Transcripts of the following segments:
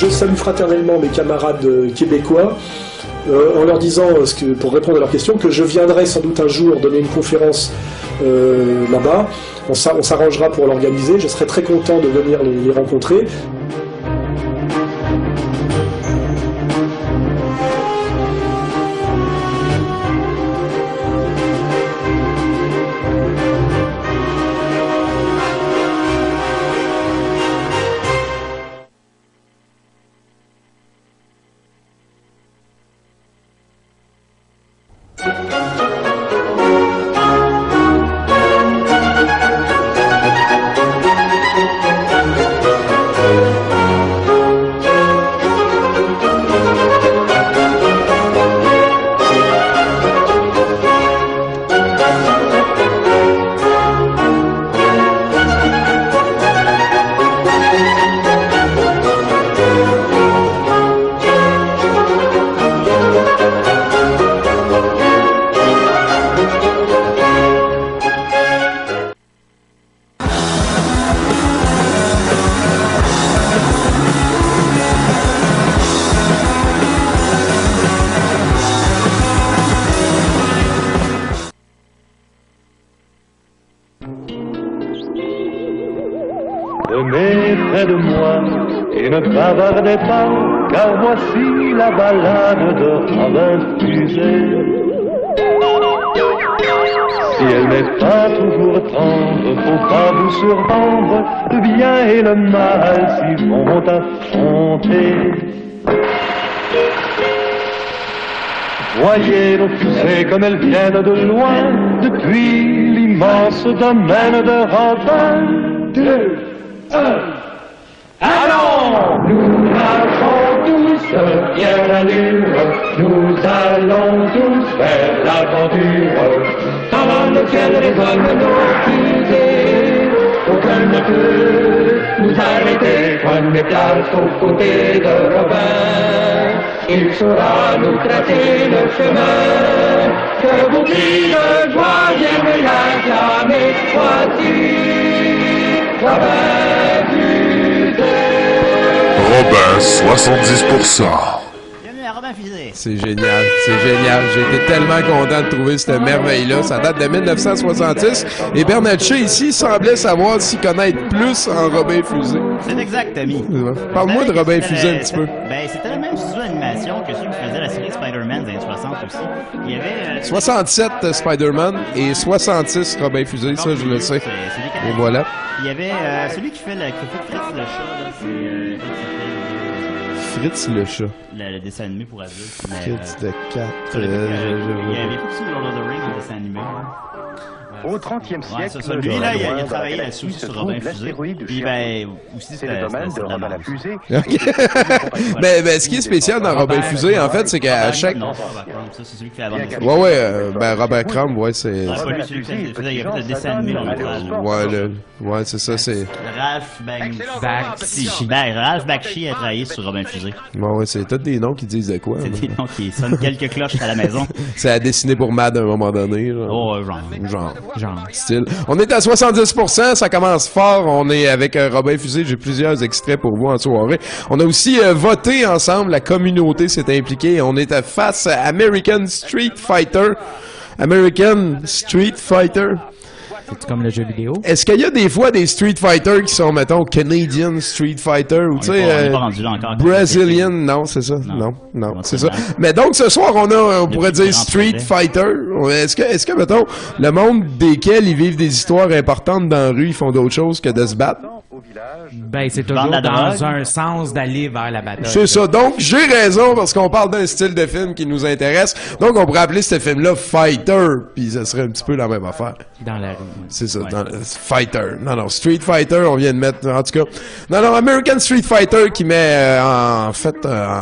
je salue fraternellement mes camarades québécois en leur disant, pour répondre à leur question, que je viendrai sans doute un jour donner une conférence là-bas. On s'arrangera pour l'organiser. Je serai très content de venir les rencontrer. Venez près de moi et ne bavardez pas, car voici la ballade de Robin Fuset. Si elle n'est pas toujours tendre, faut pas vous surprendre, le bien et le mal s'y vont affronter. Voyez nos fusées comme elles viennent de loin, depuis l'immense domaine de Robin. 2, 1, allons! Nous marchons tous bien l'allure, nous allons tous vers l'aventure, dans lequel résonnent nos fusées. Aucun ne peut nous arrêter, prenez place aux côtés de Robin. Il saura nous tracer le chemin, que vos cris de joie viennent l'acclamer. Voici Robin Fuset. Robin 70%. Bienvenue à Robin Fuset. C'est génial, c'est génial. J'ai été tellement content de trouver cette merveille-là. Ça date de 1966. Et Bernatchez, ici, semblait savoir s'y connaître plus en Robin Fuset. C'est exact, Tommy. Parle-moi de Robin Fuset un petit peu. Ben, c'était le même studio d'animation que celui qui faisait la série Spider-Man des années 60 aussi. Il y avait... 67 Spider-Man et 66 Robin Fuset, ça je le sais. Et voilà. Il y avait celui qui fait Fritz le chat, là, c'est... Fritz le chat. Le dessin animé pour adultes. Fritz de 4. Il y avait tout aussi Lord of the Rings, le dessin animé. Au 30e siècle, ça. Lui, là, il a travaillé là-dessus sur Robin Fuset. Puis, ben, aussi, c'est le domaine de Robin la Fusée. Ben, ce qui est spécial dans Robin Fuset, en fait, c'est qu'à chaque... Non, c'est Robert Crumb, ça, c'est celui qui fait la bande dessinée. Ben, Robert Crumb, ouais, c'est... C'est pas lui, celui qui faisait, il a fait le dessin animé long métrage. Ouais, c'est ça, c'est... Ralph Bakshi. Ben, Ralph Bakshi a travaillé sur Robin Fuset. Ouais, c'est tous des noms qui disent de quoi. C'est des noms qui sonnent quelques cloches à la maison. C'est à dessiner pour Mad à un moment donné, genre. Oh, genre. Style. On est à 70%, ça commence fort. On est avec Robin Fuset. J'ai plusieurs extraits pour vous en soirée. On a aussi voté ensemble. La communauté s'est impliquée. On est face à American Street Fighter. American Street Fighter. C'est comme le jeu vidéo. Est-ce qu'il y a des fois des Street Fighter qui sont, mettons, Canadian Street Fighter ou, tu sais, Brazilian? Non, c'est ça. Non, c'est ça. Mais donc, ce soir, on pourrait dire Street Fighter. Est-ce que, mettons, le monde desquels ils vivent des histoires importantes dans la rue, ils font d'autres choses que de se battre? Ben, c'est toujours dans un sens d'aller vers la bataille. C'est ça. Donc, j'ai raison parce qu'on parle d'un style de film qui nous intéresse. Donc, on pourrait appeler ce film-là Fighter, puis ça serait un petit peu la même affaire. Dans la rue. C'est ça, Fighter. Non, Street Fighter, on vient de mettre, en tout cas. Non, American Street Fighter qui met, en fait,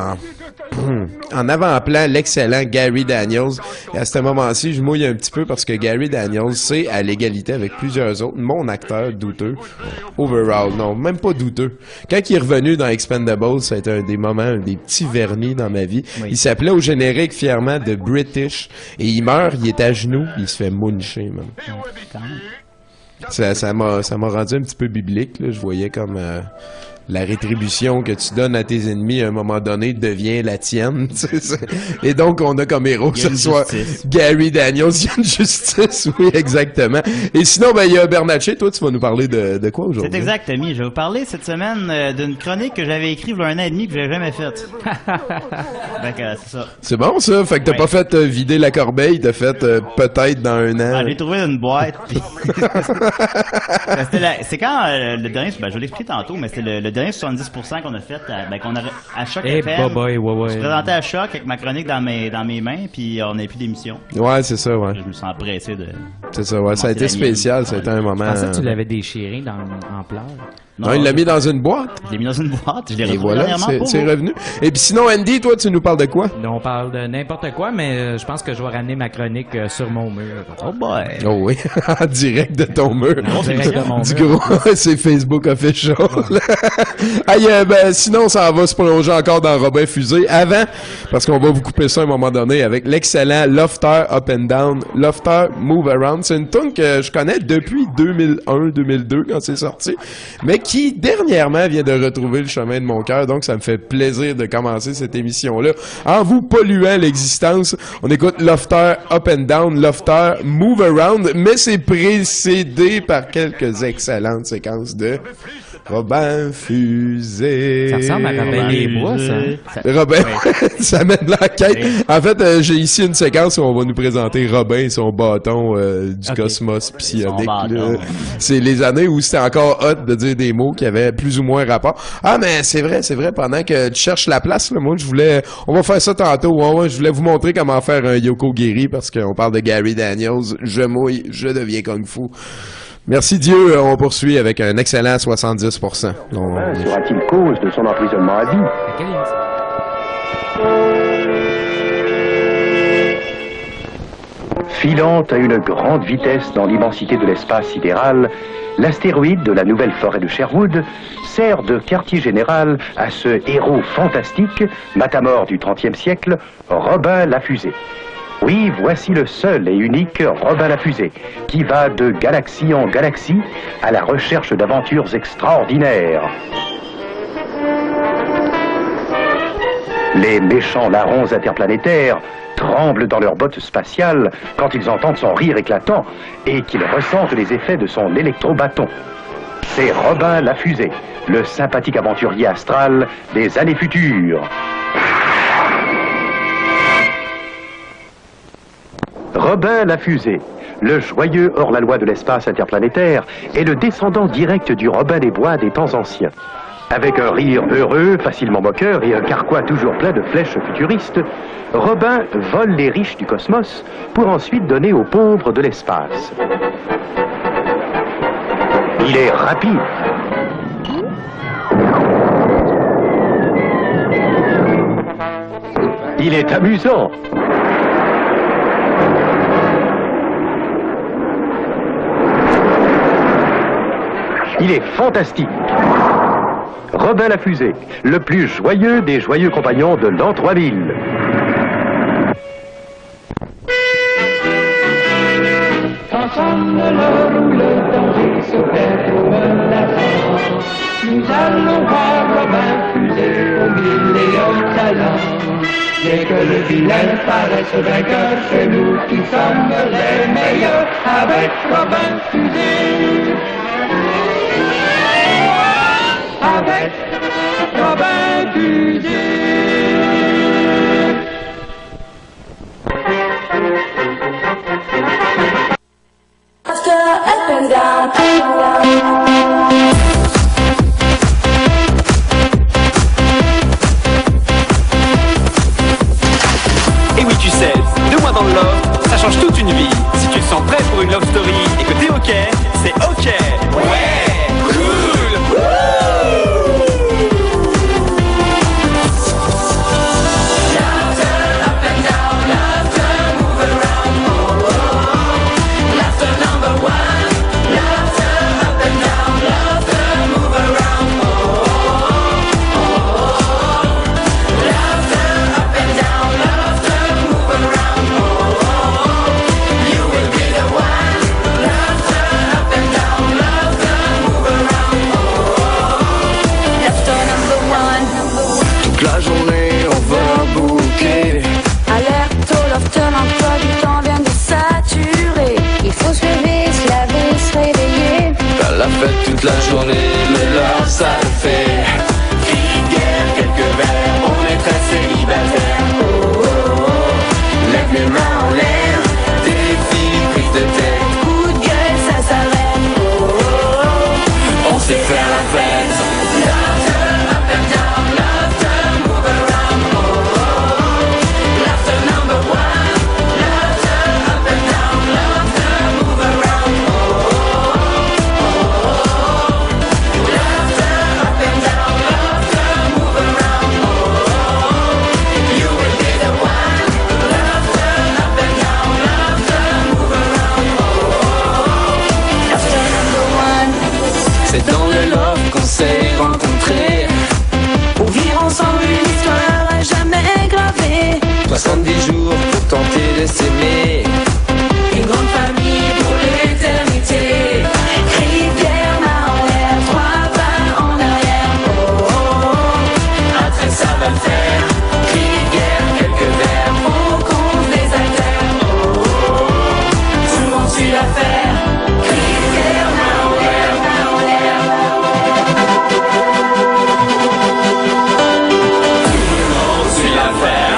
en avant-plan l'excellent Gary Daniels. Et à ce moment-ci, je mouille un petit peu parce que Gary Daniels, c'est à l'égalité avec plusieurs autres, mon acteur douteux. Overall, non, même pas douteux. Quand il est revenu dans Expendables, ça a été un des moments, un des petits vernis dans ma vie. Oui. Il s'appelait au générique fièrement The British. Et il meurt, il est à genoux, il se fait muncher, man. Ça m'a rendu un petit peu biblique, là. Je voyais comme la rétribution que tu donnes à tes ennemis à un moment donné devient la tienne. Et donc, on a comme héros ce soir Gary Daniels. Il y a une justice, oui, exactement. Et sinon, ben il y a Bernatchez. Toi, tu vas nous parler de quoi aujourd'hui? C'est exact, Tommy. Je vais vous parler cette semaine d'une chronique que j'avais écrite il y a 1 an et demi que je n'avais jamais faite. C'est ça. C'est bon, ça? Fait que t'as pas fait vider la corbeille, t'as fait peut-être dans 1 an. Ah, j'ai trouvé une boîte. Puis... c'est quand le dernier... Ben, je vais l'expliquer tantôt, mais c'était le dernier 70% qu'on a fait, qu'on a à Choc FM. Je suis présenté à Choc avec ma chronique dans mes mains, puis on n'a plus d'émission. Ouais, c'est ça, ouais. Je me sens pressé de... C'est ça, ouais. Ça a été spécial, ça a été un moment... Je pensais que tu l'avais déchiré en pleurs. Non, il l'a mis dans une boîte. Je l'ai mis dans une boîte. Je l'ai retrouvé dernièrement. C'est revenu. Et puis sinon, Andy, toi, tu nous parles de quoi? On parle de n'importe quoi, mais je pense que je vais ramener ma chronique sur mon mur. Oh boy! Oh oui, en direct de ton mur. En direct de mon mur. Du gros, c'est Facebook official. Sinon, ça va se prolonger encore dans Robin Fusé. Avant, parce qu'on va vous couper ça à un moment donné avec l'excellent Lofter Up and Down, Lofter Move Around. C'est une tune que je connais depuis 2001-2002 quand c'est sorti, mais qui dernièrement vient de retrouver le chemin de mon cœur, donc ça me fait plaisir de commencer cette émission-là en vous polluant l'existence. On écoute Lofter Up and Down, Lofter Move Around, mais c'est précédé par quelques excellentes séquences de Robin Fusé. Ça ressemble à Robin des Bois, ça. Robin, ça mène l'enquête. Oui. En fait, j'ai ici une séquence où on va nous présenter Robin et son bâton du cosmos psionique. C'est les années où c'était encore hot de dire des mots qui avaient plus ou moins rapport. Ah, mais c'est vrai, pendant que tu cherches la place, là, moi, on va faire ça tantôt. Je voulais vous montrer comment faire un Yoko Giri parce qu'on parle de Gary Daniels. Je mouille, je deviens kung fu. Merci Dieu, on poursuit avec un excellent 70%. Sera-t-il cause de son emprisonnement à vie? Filant à une grande vitesse dans l'immensité de l'espace sidéral, l'astéroïde de la nouvelle forêt de Sherwood sert de quartier général à ce héros fantastique, matamor du XXe siècle, Robin la Fusée. Oui, voici le seul et unique Robin la Fusée, qui va de galaxie en galaxie à la recherche d'aventures extraordinaires. Les méchants larrons interplanétaires tremblent dans leurs bottes spatiales quand ils entendent son rire éclatant et qu'ils ressentent les effets de son électrobâton. C'est Robin la Fusée, le sympathique aventurier astral des années futures. Robin la Fusée, le joyeux hors-la-loi de l'espace interplanétaire, est le descendant direct du Robin des Bois des temps anciens. Avec un rire heureux, facilement moqueur et un carquois toujours plein de flèches futuristes, Robin vole les riches du cosmos pour ensuite donner aux pauvres de l'espace. Il est rapide. Il est amusant. Il est fantastique. Robin la Fusée, le plus joyeux des joyeux compagnons de l'an 3000. Ensemble, l'heure où le danger se perd au menaçant, nous allons voir Robin Fusée aux 1000 talents. Dès que le vilain paraisse vainqueur, c'est nous qui sommes les meilleurs avec Robin Fusée. Avec Robin Fusée. After up and down, Et oui, tu sais, 2 mois dans le love, ça change toute une vie. Si tu te sens prêt pour une love story et que t'es ok, c'est ok. Ouais. de s'aimer. Une grande famille pour l'éternité. Rivière, main en l'air, 3 pas en arrière. Oh, oh, oh, un trait ça va le faire. Rivière, quelques verres, faut qu'on se désaltère. Oh, oh, oh, tout le monde suit l'affaire. Rivière, main en l'air, main en l'air. Tout le monde suit l'affaire.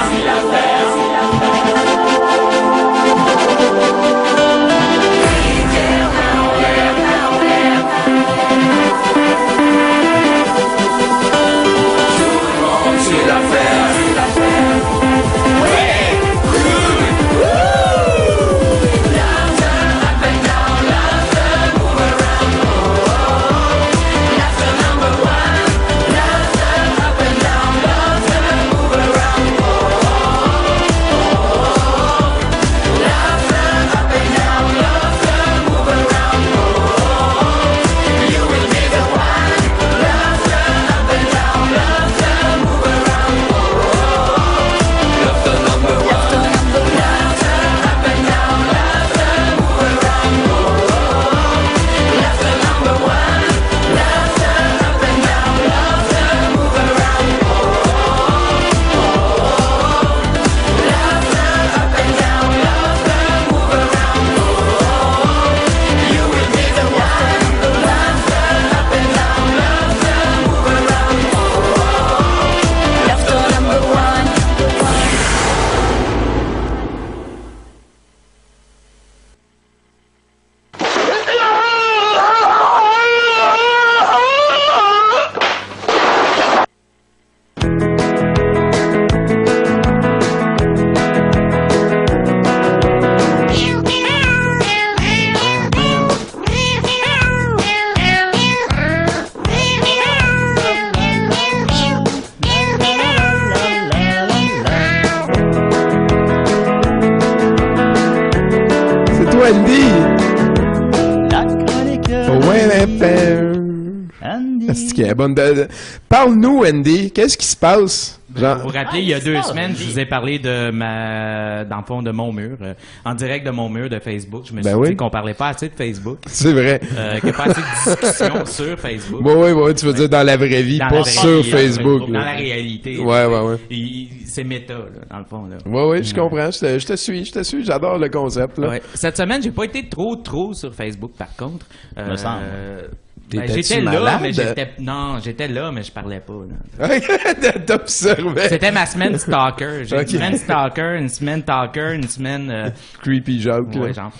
Parle-nous, Andy. Qu'est-ce qui se passe? Genre... Vous vous rappelez, il y a 2 semaines, je vous ai parlé de dans le fond, de mon mur, en direct de mon mur de Facebook. Je me suis dit qu'on parlait pas assez de Facebook. C'est vrai. Qu'il n'y a pas assez de discussions sur Facebook. Oui, tu veux dire dans la vraie vie, pas sur Facebook. Dans la réalité. Ouais. C'est méta, là, dans le fond. Oui, je comprends. Je te suis. J'adore le concept. Là. Ouais. Cette semaine, j'ai pas été trop sur Facebook, par contre. Me semble. J'étais là, mais j'étais là, mais je parlais pas. T'observais. C'était ma semaine stalker. J'ai une semaine stalker, une semaine talker, une semaine creepy joke. Ouais, genre.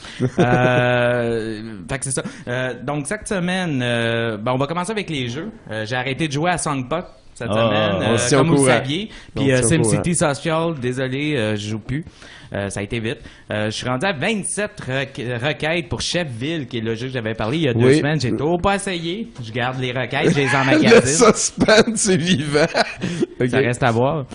Fait que c'est ça. Donc cette semaine, on va commencer avec les jeux. J'ai arrêté de jouer à Songpop cette semaine, comme vous saviez. Puis SimCity Social, désolé, je joue plus. Ça a été vite. Je suis rendu à 27 requêtes pour Chefville, qui est le jeu que j'avais parlé il y a 2 semaines. J'ai toujours pas essayé. Je garde les requêtes, je les emmagasine. Le suspense, c'est vivant. Okay. Ça reste à voir.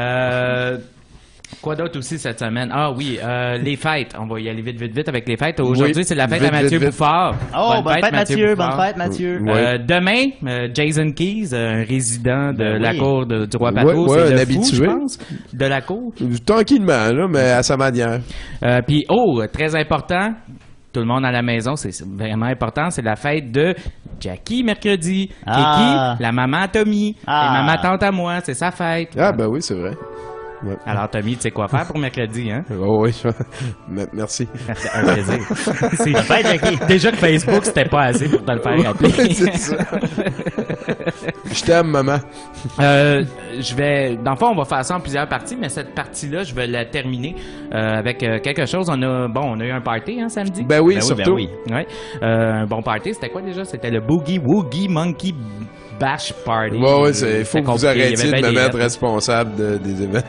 Quoi d'autre aussi cette semaine? Ah oui, les fêtes. On va y aller vite avec les fêtes. Aujourd'hui, c'est la fête à Mathieu Bouffard. Oh, bonne fête Mathieu. Bonne fête Mathieu. Demain, Jason Keys, un résident de la cour du Roi Patro, c'est le fou, je pense, de la cour. Tranquillement, là, mais à sa manière. Puis, très important, tout le monde à la maison, c'est vraiment important, c'est la fête de Jackie mercredi. Kiki, la maman à Tommy, et maman tante à moi, c'est sa fête. Ah, ben oui, c'est vrai. Ouais. Alors, Tommy, tu sais quoi faire pour mercredi, hein? Oh, oui, merci. Un plaisir. Déjà que Facebook, c'était pas assez pour te le faire rappeler. C'est ça. Je t'aime, maman. Dans le fond, on va faire ça en plusieurs parties, mais cette partie-là, je vais la terminer avec quelque chose. On a eu un party, samedi? Ben oui, surtout. Oui. Ouais. Un bon party, c'était quoi déjà? C'était le Boogie Woogie Monkey Bash Party. Ouais, il faut que vous arrêtiez de me mettre responsable des événements.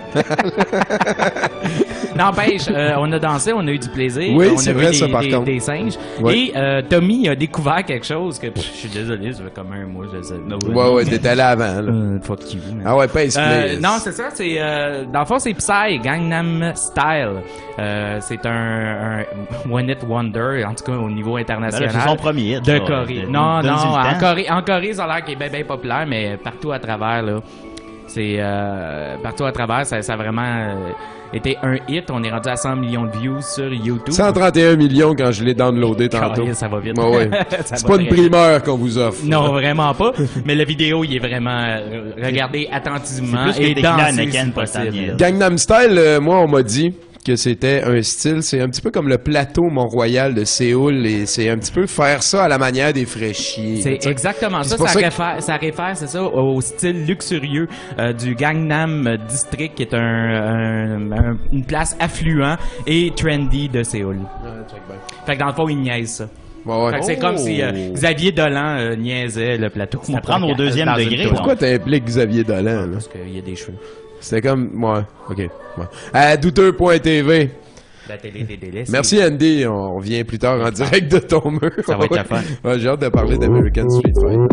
N'empêche, on a dansé, on a eu du plaisir. Oui, on c'est a vrai, vu ça, par contre. des singes. Oui. Et Tommy a découvert quelque chose que je suis désolé, ça fait comme un mois, je sais. Ouais, t'étais allé avant. Là. Fuck you. Man. Ah ouais, pas non, c'est ça. C'est dans le fond, c'est Psy, Gangnam Style. C'est un One Hit Wonder, en tout cas au niveau international. C'est son premier hit. De Corée. Non, en Corée, ça a l'air qu'il est bien populaire, mais partout à travers, là. C'est partout à travers, ça a vraiment été un hit. On est rendu à 100 millions de views sur YouTube. 131 millions quand je l'ai downloadé tantôt. Ça va vite. Ouais. C'est pas une primeur qu'on vous offre. Non, vraiment pas. Mais la vidéo, il est vraiment regardé attentivement et dansé si possible. Gangnam Style, moi, on m'a dit que c'était un style, c'est un petit peu comme le plateau Mont-Royal de Séoul, et c'est un petit peu faire ça à la manière des fraîchiers. C'est exactement ça. Ça réfère, c'est ça, au style luxurieux du Gangnam District, qui est une place affluent et trendy de Séoul. Fait que dans le fond, ils niaisent ça. Ouais. Fait que c'est comme si Xavier Dolan niaisait le plateau. Ça prend au deuxième degré. Pourquoi t'impliques Xavier Dolan, là? Parce qu'il y a des cheveux. C'était comme... Ouais, OK. Ouais. À douteux.tv. La télé des délais. Merci Andy, on revient plus tard en direct de ton mur. Ça va être la fin. Ouais, j'ai hâte de parler d'American Street Fighter.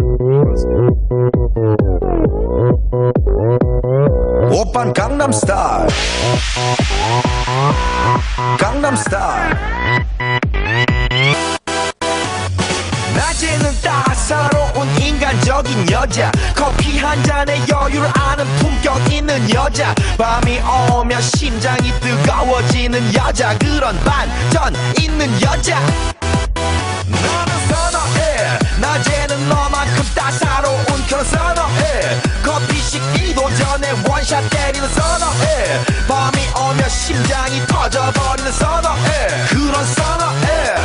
Oppan Gangnam Style. Gangnam Style. 낮에는 따사로운 인간적인 여자 커피 한 잔에 여유를 아는 품격 있는 여자 밤이 오면 심장이 뜨거워지는 여자 그런 반전 있는 여자 너는 선호해 낮에는 너만큼 따사로운 그런 선호해 커피 식기도 전에 원샷 때리는 선호해 밤이 오면 심장이 터져버리는 선호해 그런 선호해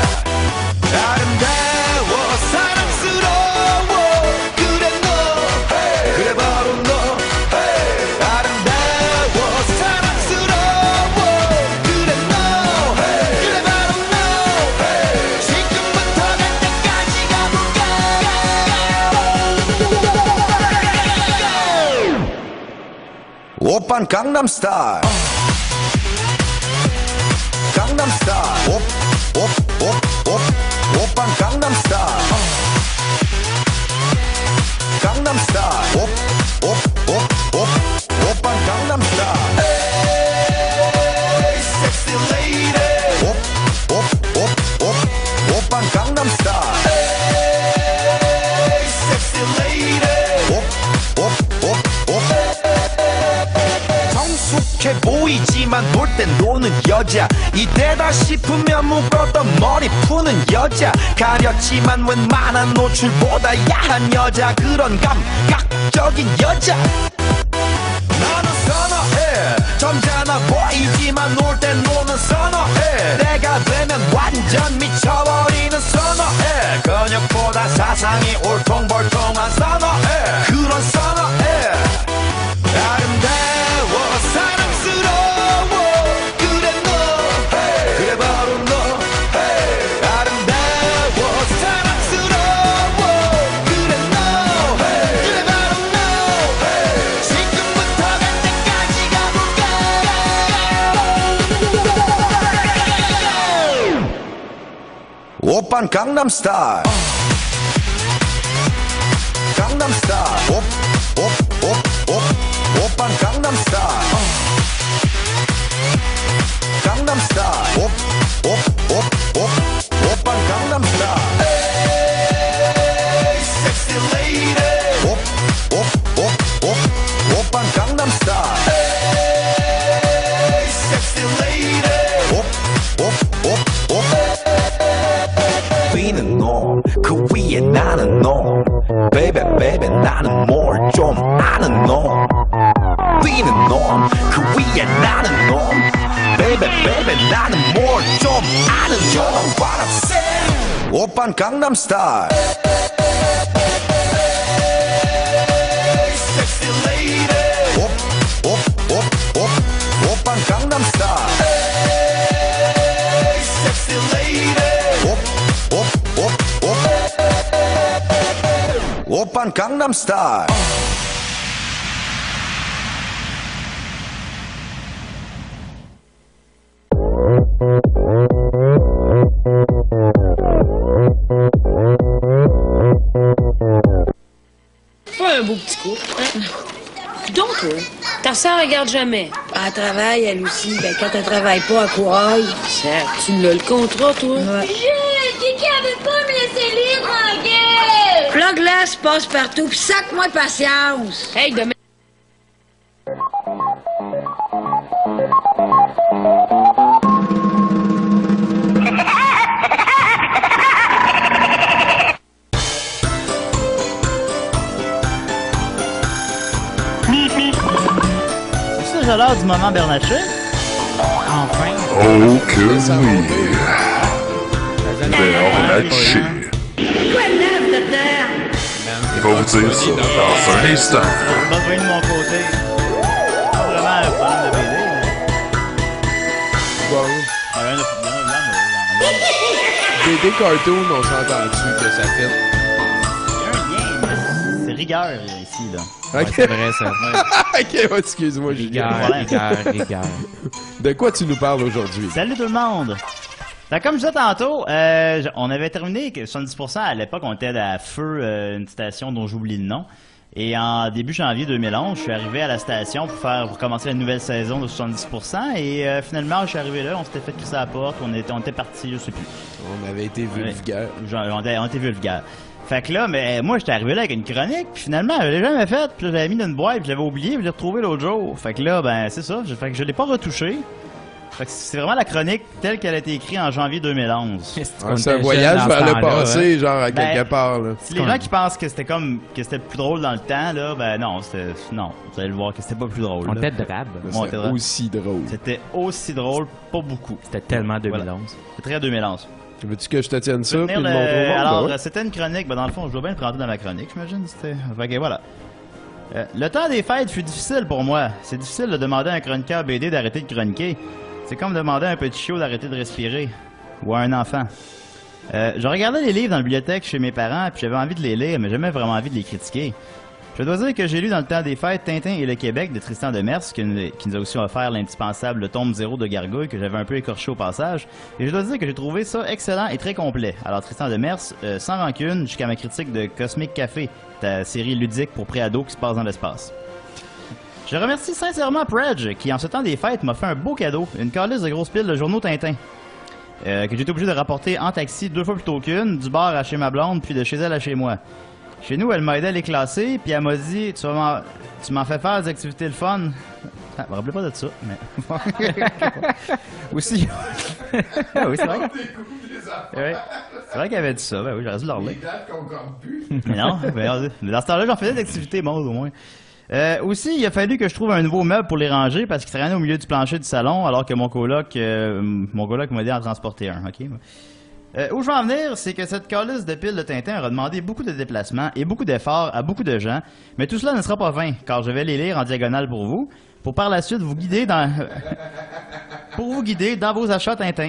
아름다워 사랑스러워 그래 너 hey. 그래 바로 너 hey. 아름다워 사랑스러워 그래 너 hey. 그래 바로 너 hey. 지금부터 갈 때까지 가볼까 오빤 강남스타일 강남스타일 오빤 강남스타일 강남스타일 오빤 강남스타일 에이 섹시 레이디 오빤 강남스타일 에이 섹시 레이디 성숙해 보이지만 놀 땐 노는 여자 이때다 싶으면 묶었던 머리 푸는 여자 가렸지만 웬만한 노출보다 야한 여자 그런 감각적인 여자 나는 선호해 점잖아 보이지만 놀 땐 노는 선호해 내가 되면 완전 미쳐버리는 선호해 근육보다 사상이 올통벌통한 선호해 그런 선호해 아름다워 사랑스러워 그래 너 hey. 그래 바로 너 hey. 아름다워 사랑스러워 그래 너 hey. 그래 바로 너 hey. 지금부터 갈 때까지 가볼까 오빤 강남스타일 강남스타일 오빤 강남스타일 강남스타일 오빤 강남스타일 에이 섹시 레이디 오빤 강남스타일 에이 섹시 레이디 위는 놈 그 위에 나는 놈 Baby baby 나는 뭘 좀 아는 놈 위는 놈 그 위에 나는 놈 Baby baby 나는 뭘 좀 아는 놈 You know what I'm saying 오빤 강남스타일 Sexy lady 오빤 강남스타일 Sexy lady 오빤 강남스타일 Pas un beau petit couple, hein? Donc, toi, ta sœur, elle regarde jamais. Elle travaille, elle aussi. Ben, quand elle travaille pas, elle couraille. Certes, tu l'as le contrat, toi. Ouais. Kiki, elle veut pas me laisser libre tranquille! Plug-glace passe partout, pis sac-moi patience. Hey, demain. déjà l'heure du moment Bernatchez. Enfin. Oh que oui. Bernatchez. Quoi de neuf, docteur? Il va vous dire ça dans un instant. Pas besoin de mon côté. Pas vraiment un problème de BD, mais... BD cartoon, on s'entend dessus que ça fait. Il y a un lien, mais c'est rigueur ici, là. Ok. Ouais, c'est vrai, ça. Ok, excuse-moi, rigueur. De quoi tu nous parles aujourd'hui? Salut tout le monde! Ben, comme je disais tantôt, on avait terminé 70%. À l'époque, on était à Feu, une station dont j'oublie le nom. Et en début janvier 2011, je suis arrivé à la station pour commencer la nouvelle saison de 70%. Et finalement, je suis arrivé là, on s'était fait crisser à la porte, on était partis, je sais plus. On avait été vulgaire. On était vulgaire. Fait que là, mais moi, j'étais arrivé là avec une chronique, puis finalement, je l'ai jamais faite, puis je l'avais mis dans une boîte, puis je l'avais oublié, puis je l'ai retrouvé l'autre jour. Fait que là, ben, c'est ça. Fait que je l'ai pas retouché. Fait que c'est vraiment la chronique telle qu'elle a été écrite en janvier 2011. C'est un voyage vers le passé, genre à quelque part. Là. Si les gens qui pensent que c'était plus drôle dans le temps, là, ben non, vous allez le voir que c'était pas plus drôle. On était drabe. C'était aussi drôle. C'était aussi drôle, pas beaucoup. C'était tellement 2011. Voilà. C'était très 2011. Veux-tu que je te tienne ça puis le montrer au monde? Alors, c'était une chronique, ben dans le fond, je dois bien le prendre dans ma chronique, j'imagine. Fait que voilà. Le temps des fêtes fut difficile pour moi. C'est difficile de demander à un chroniqueur BD d'arrêter de chroniquer. C'est comme demander à un petit chiot d'arrêter de respirer. Ou à un enfant. Je regardais les livres dans la bibliothèque chez mes parents, puis j'avais envie de les lire, mais j'avais vraiment envie de les critiquer. Je dois dire que j'ai lu dans le temps des fêtes Tintin et le Québec de Tristan Demers, qui nous a aussi offert l'indispensable tome 0 de Gargouille, que j'avais un peu écorché au passage. Et je dois dire que j'ai trouvé ça excellent et très complet. Alors Tristan Demers, sans rancune, jusqu'à ma critique de Cosmic Café, ta série ludique pour préados qui se passe dans l'espace. Je remercie sincèrement Predge, qui en ce temps des fêtes m'a fait un beau cadeau, une calice de grosses piles de journaux Tintin, que j'ai été obligé de rapporter en taxi 2 fois plutôt qu'une, du bar à chez ma blonde, puis de chez elle à chez moi. Chez nous, elle m'a aidé à les classer, puis elle m'a dit « Tu m'en fais faire des activités le fun. » Ah, me rappelez pas de ça, mais... Aussi... ah oui, c'est vrai. Ouais. C'est vrai qu'elle avait dit ça, ben oui, j'aurais dû l'enlever. Mais non, mais dans ce temps-là, j'en faisais des activités mortes au moins. Aussi, il a fallu que je trouve un nouveau meuble pour les ranger parce qu'il traînait au milieu du plancher du salon alors que mon coloc m'a aidé à en transporter un. Okay? Où je veux en venir, c'est que cette calice de piles de Tintin aura demandé beaucoup de déplacements et beaucoup d'efforts à beaucoup de gens, mais tout cela ne sera pas vain car je vais les lire en diagonale pour vous, pour par la suite vous guider dans vos achats Tintin.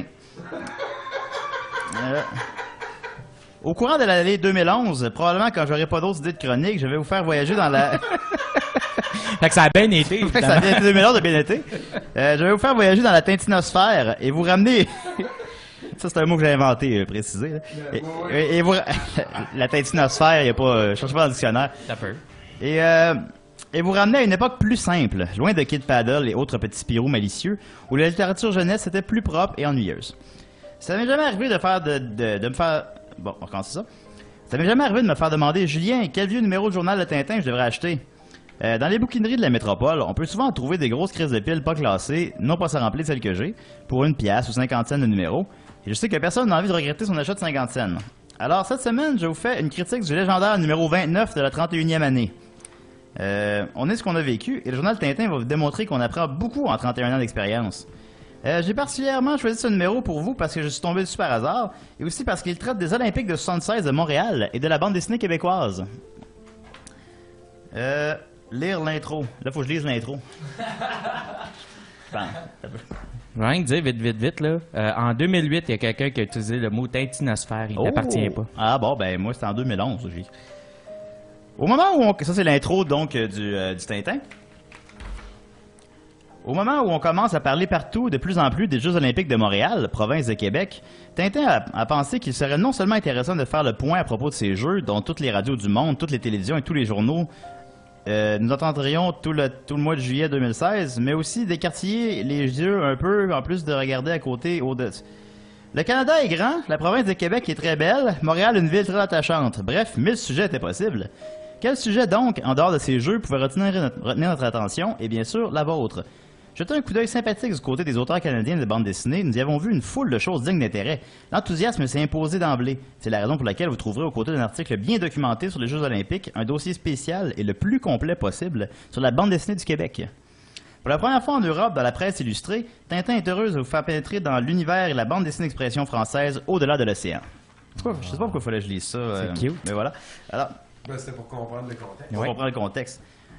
Au courant de l'année 2011, probablement quand j'aurai pas d'autres idées de chronique, je vais vous faire voyager dans la... Fait que ça a bien été. Ça a bien été 2011, de bien été. Je vais vous faire voyager dans la tintinosphère et vous ramener... Ça, c'est un mot que j'ai inventé, précisé. Et vous... la tintinosphère, il n'y a pas... je cherche pas dans le dictionnaire. Ça peut. Et vous ramener à une époque plus simple, loin de Kid Paddle et autres petits Spirou malicieux, où la littérature jeunesse était plus propre et ennuyeuse. Ça m'est jamais arrivé de me faire... Bon, on recommence ça. Ça m'est jamais arrivé de me faire demander « Julien, quel vieux numéro de journal de Tintin je devrais acheter? » Dans les bouquineries de la métropole, on peut souvent trouver des grosses crises de piles pas classées, non pas se remplir celles que j'ai, pour 1 pièce ou 50 cents de numéro. Et je sais que personne n'a envie de regretter son achat de 50 cents. Alors, cette semaine, je vous fais une critique du légendaire numéro 29 de la 31e année. On est ce qu'on a vécu, et le journal Tintin va vous démontrer qu'on apprend beaucoup en 31 ans d'expérience. J'ai particulièrement choisi ce numéro pour vous parce que je suis tombé dessus par hasard, et aussi parce qu'il traite des Olympiques de 76 de Montréal et de la bande dessinée québécoise. Lire l'intro. Là, faut que je lise l'intro. Rien que dire vite, là. En 2008, il y a quelqu'un qui a utilisé le mot tintinosphère. Il n'appartient pas. Ah bon, ben moi, c'était en 2011. Au moment où ça, c'est l'intro, donc, du Tintin. Au moment où on commence à parler partout de plus en plus des Jeux olympiques de Montréal, province de Québec, Tintin a pensé qu'il serait non seulement intéressant de faire le point à propos de ces Jeux, dont toutes les radios du monde, toutes les télévisions et tous les journaux nous entendrions tout le mois de juillet 2016, mais aussi d'écartiller les yeux un peu, en plus de regarder à côté au-dessus. Le Canada est grand, la province de Québec est très belle, Montréal une ville très attachante. Bref, 1000 sujets étaient possibles. Quel sujet donc, en dehors de ces jeux, pouvait retenir notre attention, et bien sûr, la vôtre? Jetons un coup d'œil sympathique du côté des auteurs canadiens de bande dessinée, nous y avons vu une foule de choses dignes d'intérêt. L'enthousiasme s'est imposé d'emblée. C'est la raison pour laquelle vous trouverez aux côtés d'un article bien documenté sur les Jeux olympiques un dossier spécial et le plus complet possible sur la bande dessinée du Québec. Pour la première fois en Europe, dans la presse illustrée, Tintin est heureuse de vous faire pénétrer dans l'univers et la bande dessinée d'expression française au-delà de l'océan. Je sais pas pourquoi il fallait que je lise ça. C'est cute. Mais voilà. Alors, c'était pour comprendre le contexte. Pour comprendre le contexte.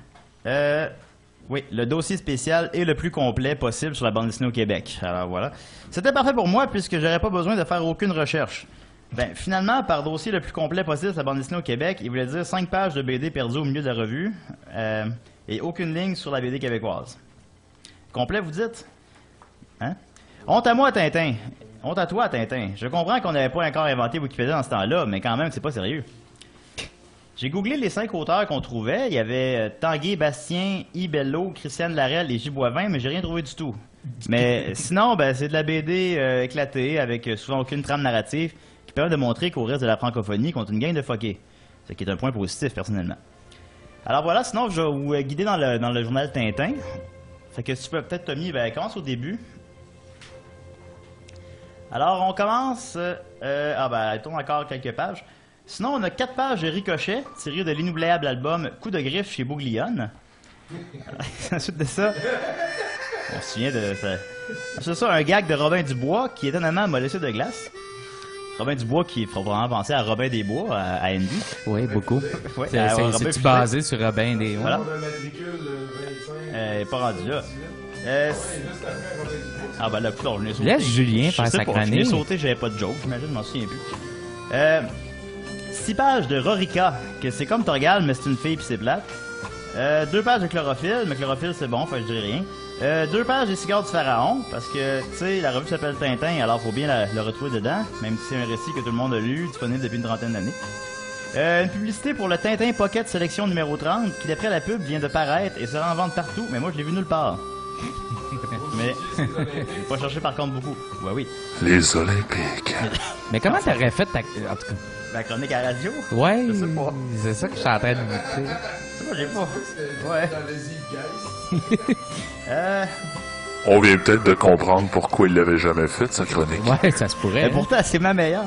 Oui, le dossier spécial est le plus complet possible sur la bande dessinée au Québec. Alors voilà. C'était parfait pour moi puisque j'aurais pas besoin de faire aucune recherche. Ben, finalement, par dossier le plus complet possible sur la bande dessinée au Québec, il voulait dire 5 pages de BD perdues au milieu de la revue et aucune ligne sur la BD québécoise. Complet, vous dites? Hein? Honte à moi, Tintin. Honte à toi, Tintin. Je comprends qu'on n'avait pas encore inventé Wikipédia dans ce temps-là, mais quand même, c'est pas sérieux. J'ai googlé les 5 auteurs qu'on trouvait. Il y avait Tanguay, Bastien, Yves Bello, Christiane Larelle et J. Boivin, mais j'ai rien trouvé du tout. Mais sinon, ben, c'est de la BD éclatée, avec souvent aucune trame narrative, qui permet de montrer qu'au reste de la francophonie, qu'on est une gang de fuckés. Ce qui est un point positif, personnellement. Alors voilà, sinon, je vais vous guider dans le journal Tintin. Fait que si tu peux peut-être, Tommy, ben, commence au début. Alors, on commence... elle tourne encore quelques pages. Sinon, on a 4 pages de Ricochet, tirées de l'inoubliable album Coup de griffe chez Bouglione. Ensuite de ça, on se souvient de ça. Ensuite de ça, un gag de Robin Dubois qui étonnamment m'a laissé de glace. Robin Dubois qui fera vraiment penser à Robin des Bois, à Andy. Oui, beaucoup. Ouais, c'est basé sur Robin des Bois. Voilà. Pas rendu là. Ah ben là, putain, on est sauté. Laisse Julien faire sa chronique. Je l'ai sauté, j'avais pas de joke, j'imagine, je m'en souviens plus. 6 pages de Rorica, que c'est comme Torgal, mais c'est une fille pis c'est plate. 2 pages de Chlorophylle, mais Chlorophylle c'est bon, fait que je dirais rien. 2 pages des cigares du pharaon, parce que, tu sais, la revue s'appelle Tintin, alors faut bien le retrouver dedans, même si c'est un récit que tout le monde a lu, disponible depuis une trentaine d'années. Une publicité pour le Tintin Pocket Sélection numéro 30, qui d'après la pub vient de paraître et sera en vente partout, mais moi je l'ai vu nulle part. Mais, j'ai pas cherché par contre beaucoup. Ouais, oui. Les Olympiques. Mais comment t'aurais fait ta... En tout cas... La chronique à la radio? Ouais, c'est ça que je suis en train de goûter. Ça, j'ai pas. Ouais. On vient peut-être de comprendre pourquoi il l'avait jamais fait, sa chronique. Ouais, ça se pourrait. Mais pourtant, c'est ma meilleure.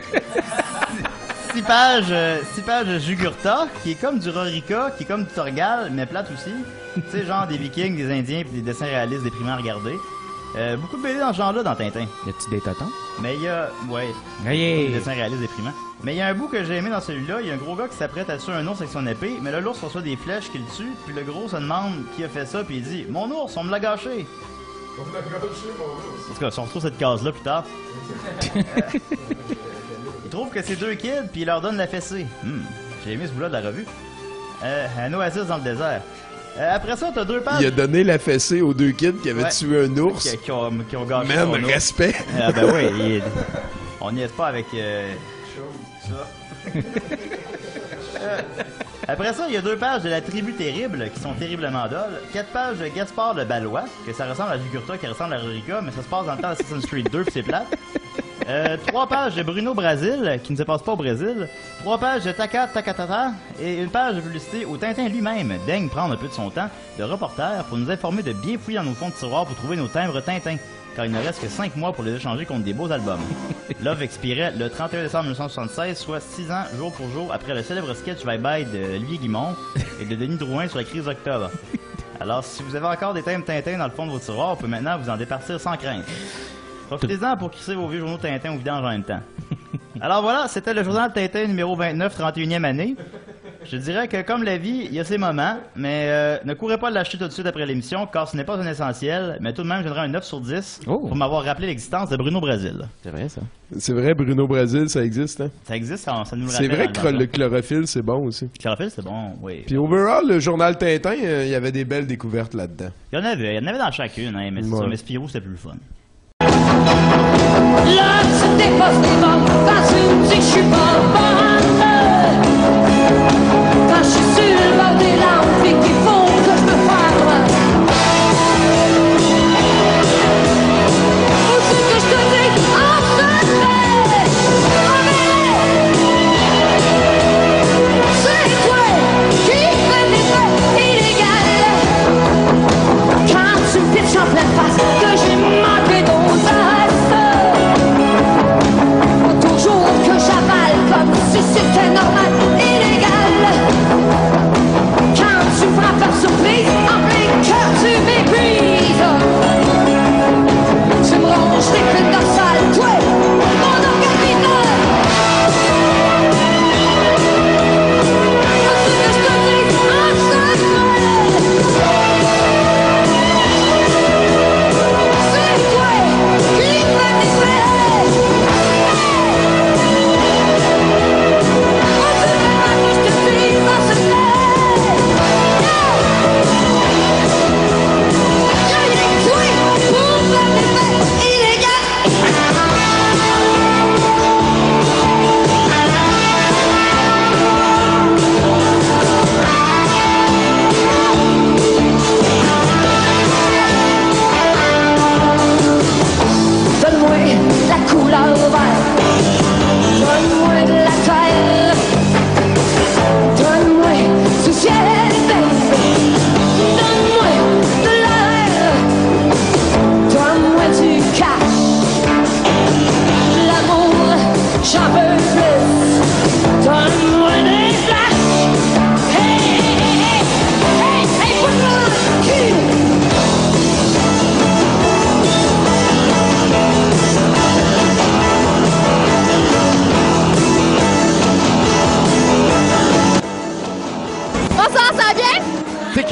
6 pages de Jugurtha, qui est comme du Rorica, qui est comme du Torgal, mais plate aussi. Tu sais, genre des Vikings, des Indiens, puis des dessins réalistes déprimants à regarder. Beaucoup de BD dans ce genre-là dans Tintin. Y a-tu des totons? Mais il y a... Ouais. Des dessins réalistes déprimants. Mais il y a un bout que j'ai aimé dans celui-là. Il y a un gros gars qui s'apprête à tuer un ours avec son épée, mais là, l'ours reçoit des flèches qui le tuent, puis le gros se demande qui a fait ça, puis il dit « Mon ours, on me l'a gâché! » On me l'a gâché, mon ours! En tout cas, si on retrouve cette case-là plus tard. Il trouve que c'est 2 kids, puis il leur donne la fessée. J'ai aimé ce bout-là de la revue. Un oasis dans le désert. Après ça, t'as 2 pages. Il a donné la fessée aux 2 kids qui avaient tué un ours. Qui ont gâché Man, son ours. respect. Ah ben oui, on n'y est pas avec ça. Après ça, il y a 2 pages de La Tribu Terrible qui sont terriblement dolles. 4 pages de Gaspard le Balois, que ça ressemble à Jugurtha, qui ressemble à Rorica, mais ça se passe dans le temps d'Assassin's Creed 2 puis c'est plate. 3 pages de Bruno Brasil, qui ne se passe pas au Brésil. 3 pages de Taka Takatata et une page de publicité où Tintin lui-même daigne prendre un peu de son temps de reporter pour nous informer de bien fouiller dans nos fonds de tiroir pour trouver nos timbres Tintin, car il ne reste que 5 mois pour les échanger contre des beaux albums. Love expirait le 31 décembre 1976, soit 6 ans jour pour jour après le célèbre sketch Bye Bye de Olivier Guimond et de Denis Drouin sur la crise d'octobre. Alors, si vous avez encore des thèmes Tintin dans le fond de vos tiroirs, on peut maintenant vous en départir sans crainte. Profitez-en pour crisser vos vieux journaux Tintin au vidange en même temps. Alors voilà, c'était le journal Tintin numéro 29, 31e année. Je dirais que comme la vie, il y a ses moments, mais ne courez pas l'acheter tout de suite après l'émission, car ce n'est pas un essentiel, mais tout de même, je donnerai un 9 sur 10 pour m'avoir rappelé l'existence de Bruno Brasil. C'est vrai, ça. C'est vrai, Bruno Brasil, ça existe, hein? Ça existe, ça nous le rappelle. C'est vrai que le chlorophylle, c'est bon aussi. Le chlorophylle, c'est bon, oui. Puis overall, le journal Tintin, il y avait des belles découvertes là-dedans. Il y en avait dans chacune, hein, mais ça, mais Spirou, c'était plus le fun. Là, c'était pas vivant, quand tu me dis que je suis pas bonne. Quand je suis sur le bord des lampes et qu'il faut que je me fasse droit. Faut-tu que je te dise en secret? C'est toi qui fais des faits illégales. Quand tu me pitches en pleine face que j'ai manqué d'audace. Toujours que j'avale comme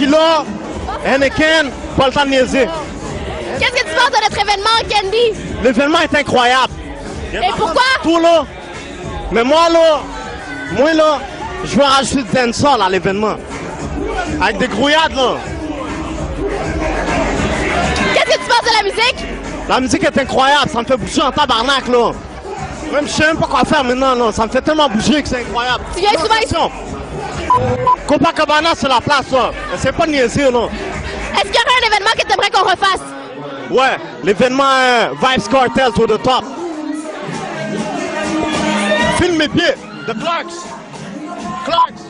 tequila, Heineken, pas le temps de niaiser. Qu'est-ce que tu penses de notre événement, Candy? L'événement est incroyable. Et pourquoi? Tout là. Mais moi là, je veux rajouter du dancehall à l'événement. Avec des grouillades là. Qu'est-ce que tu penses de la musique? La musique est incroyable, ça me fait bouger en tabarnak là. Même je sais même pas quoi faire maintenant là, ça me fait tellement bouger que c'est incroyable. Tu viens souvent ici? Copacabana c'est la place là, c'est pas niaiser là. Est-ce qu'il y aurait un événement que tu aimerais qu'on refasse? Ouais, l'événement Vibes Cartel to the top. Filme mes pieds, The Clarks. Clarks.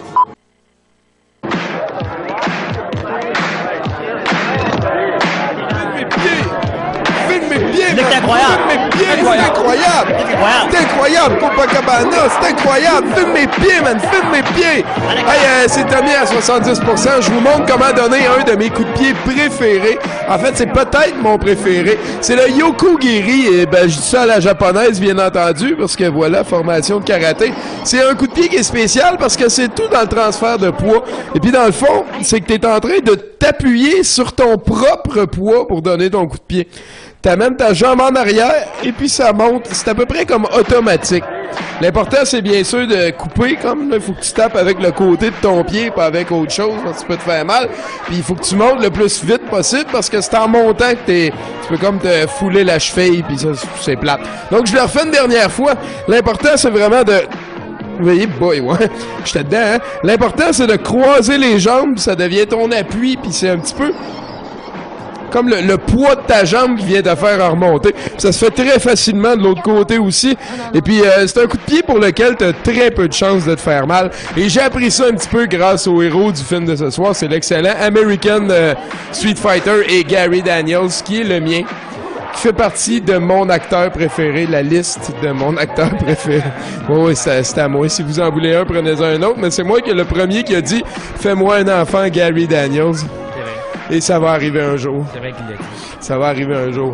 C'est incroyable! C'est incroyable! C'est incroyable! Copacabana, c'est incroyable! Fume mes pieds, man! Fume mes pieds! Hey, c'est Tommy à 70%. Je vous montre comment donner un de mes coups de pied préférés. En fait, c'est peut-être mon préféré. C'est le Yokogiri. Et ben, je dis ça à la japonaise, bien entendu, parce que voilà, formation de karaté. C'est un coup de pied qui est spécial parce que c'est tout dans le transfert de poids. Et puis, dans le fond, c'est que tu es en train de t'appuyer sur ton propre poids pour donner ton coup de pied. T'amènes ta jambe en arrière et puis ça monte. C'est à peu près comme automatique. L'important, c'est bien sûr de couper comme il faut que tu tapes avec le côté de ton pied, pas avec autre chose, parce que tu peux te faire mal. Puis il faut que tu montes le plus vite possible parce que c'est en montant que tu peux comme te fouler la cheville puis ça, c'est plate. Donc je le refais une dernière fois. L'important, c'est vraiment de... Vous voyez, boy, ouais, j'étais dedans, hein? L'important, c'est de croiser les jambes, ça devient ton appui, puis c'est un petit peu... comme le poids de ta jambe qui vient te faire remonter. Ça se fait très facilement de l'autre côté aussi. Et puis, c'est un coup de pied pour lequel tu as très peu de chances de te faire mal. Et j'ai appris ça un petit peu grâce au héros du film de ce soir. C'est l'excellent American Street Fighter et Gary Daniels, qui est le mien, qui fait partie de mon acteur préféré, la liste de mon acteur préféré. Oui, c'est à moi. Si vous en voulez un, prenez-en un autre. Mais c'est moi qui est le premier qui a dit « Fais-moi un enfant, Gary Daniels ». Et ça va arriver un jour. C'est vrai qu'il l'a dit. Ça va arriver un jour.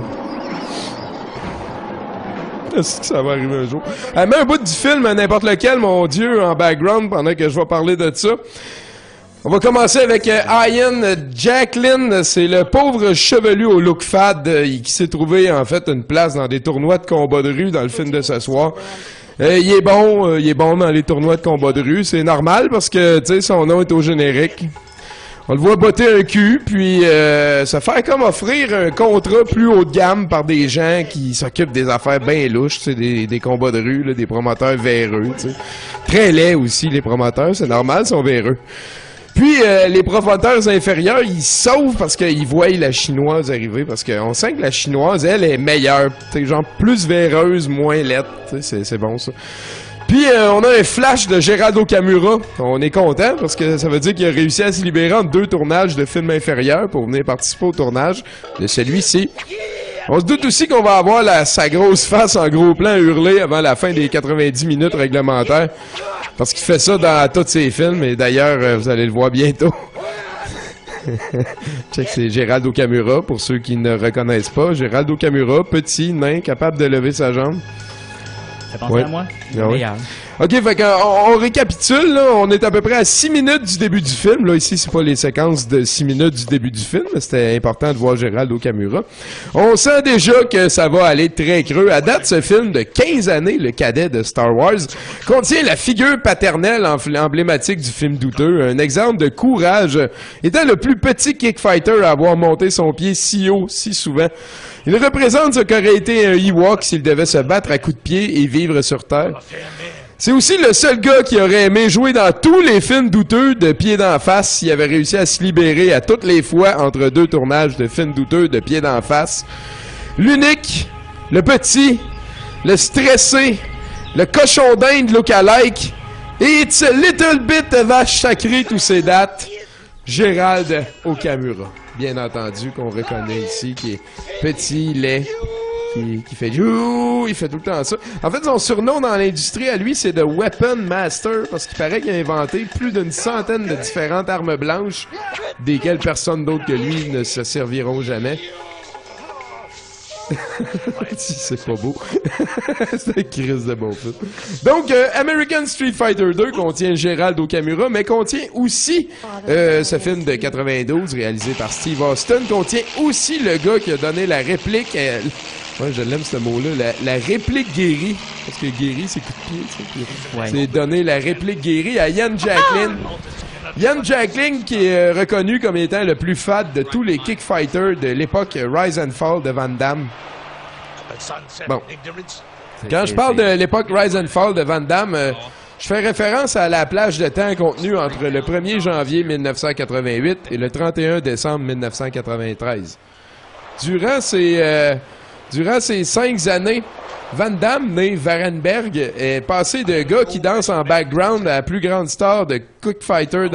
Est-ce que ça va arriver un jour? Mets un bout du film, n'importe lequel, mon Dieu, en background, pendant que je vais parler de ça. On va commencer avec Ian Jacqueline. C'est le pauvre chevelu au look fad qui s'est trouvé, en fait, une place dans des tournois de combat de rue dans le film de ce soir. Il est bon dans les tournois de combat de rue. C'est normal parce que, tu sais, son nom est au générique. On le voit botter un cul, puis se faire comme offrir un contrat plus haut de gamme par des gens qui s'occupent des affaires bien louches, tu sais, des combats de rue, là, des promoteurs véreux, tu sais. Très laids aussi, les promoteurs, c'est normal, ils sont véreux. Puis, les promoteurs inférieurs, ils sauvent parce qu'ils voient la chinoise arriver, parce qu'on sent que la chinoise, elle, est meilleure, tu sais, genre plus véreuse, moins laide, tu sais, c'est bon, ça. Puis, on a un flash de Géraldo Camura. On est content parce que ça veut dire qu'il a réussi à se libérer en 2 tournages de films inférieurs pour venir participer au tournage de celui-ci. On se doute aussi qu'on va avoir sa grosse face en gros plan hurler avant la fin des 90 minutes réglementaires. Parce qu'il fait ça dans tous ses films et d'ailleurs, vous allez le voir bientôt. Check, c'est Géraldo Camura, pour ceux qui ne reconnaissent pas. Géraldo Camura, petit, nain, capable de lever sa jambe. Ça pensait à moi? Ah oui. OK, fait qu'on récapitule, là. On est à peu près à 6 minutes du début du film. Là, ici, c'est pas les séquences de 6 minutes du début du film, mais c'était important de voir Géraldo Camura. On sent déjà que ça va aller très creux. À date, ce film de 15 années, le cadet de Star Wars, contient la figure paternelle emblématique du film douteux. Un exemple de courage, étant le plus petit kickfighter à avoir monté son pied si haut, si souvent. Il représente ce qu'aurait été un Ewok s'il devait se battre à coups de pied et vivre sur Terre. C'est aussi le seul gars qui aurait aimé jouer dans tous les films douteux de pied d'en face s'il avait réussi à se libérer à toutes les fois entre 2 tournages de films douteux de pied d'en face. L'unique, le petit, le stressé, le cochon d'Inde look-alike, et it's a little bit de vache sacrée tous ces dates, Gérald Okamura. Bien entendu, qu'on reconnaît ici, qui est petit, laid, qui fait il fait tout le temps ça. En fait, son surnom dans l'industrie à lui, c'est The Weapon Master, parce qu'il paraît qu'il a inventé plus d'une centaine de différentes armes blanches, desquelles personne d'autre que lui ne se serviront jamais. C'est pas beau. C'est un crise de bon film. Donc, American Street Fighter 2 contient Gérald Okamura, mais contient aussi ce film de 92 réalisé par Steve Austin, contient aussi le gars qui a donné la réplique. Ouais, je l'aime ce mot-là. La réplique guérie. Parce que guérie, c'est coup de pied. Ouais. C'est donner la réplique guérie à Ian Jacklin. Ian Jacklin qui est reconnu comme étant le plus fat de tous les kickfighters de l'époque Rise and Fall de Van Damme. Bon. Quand je parle de l'époque Rise and Fall de Van Damme, je fais référence à la plage de temps contenue entre le 1er janvier 1988 et le 31 décembre 1993. Durant ces 5 années, Van Damme, né Varenberg, est passé de gars qui dansent en background à la plus grande star de Kickfighter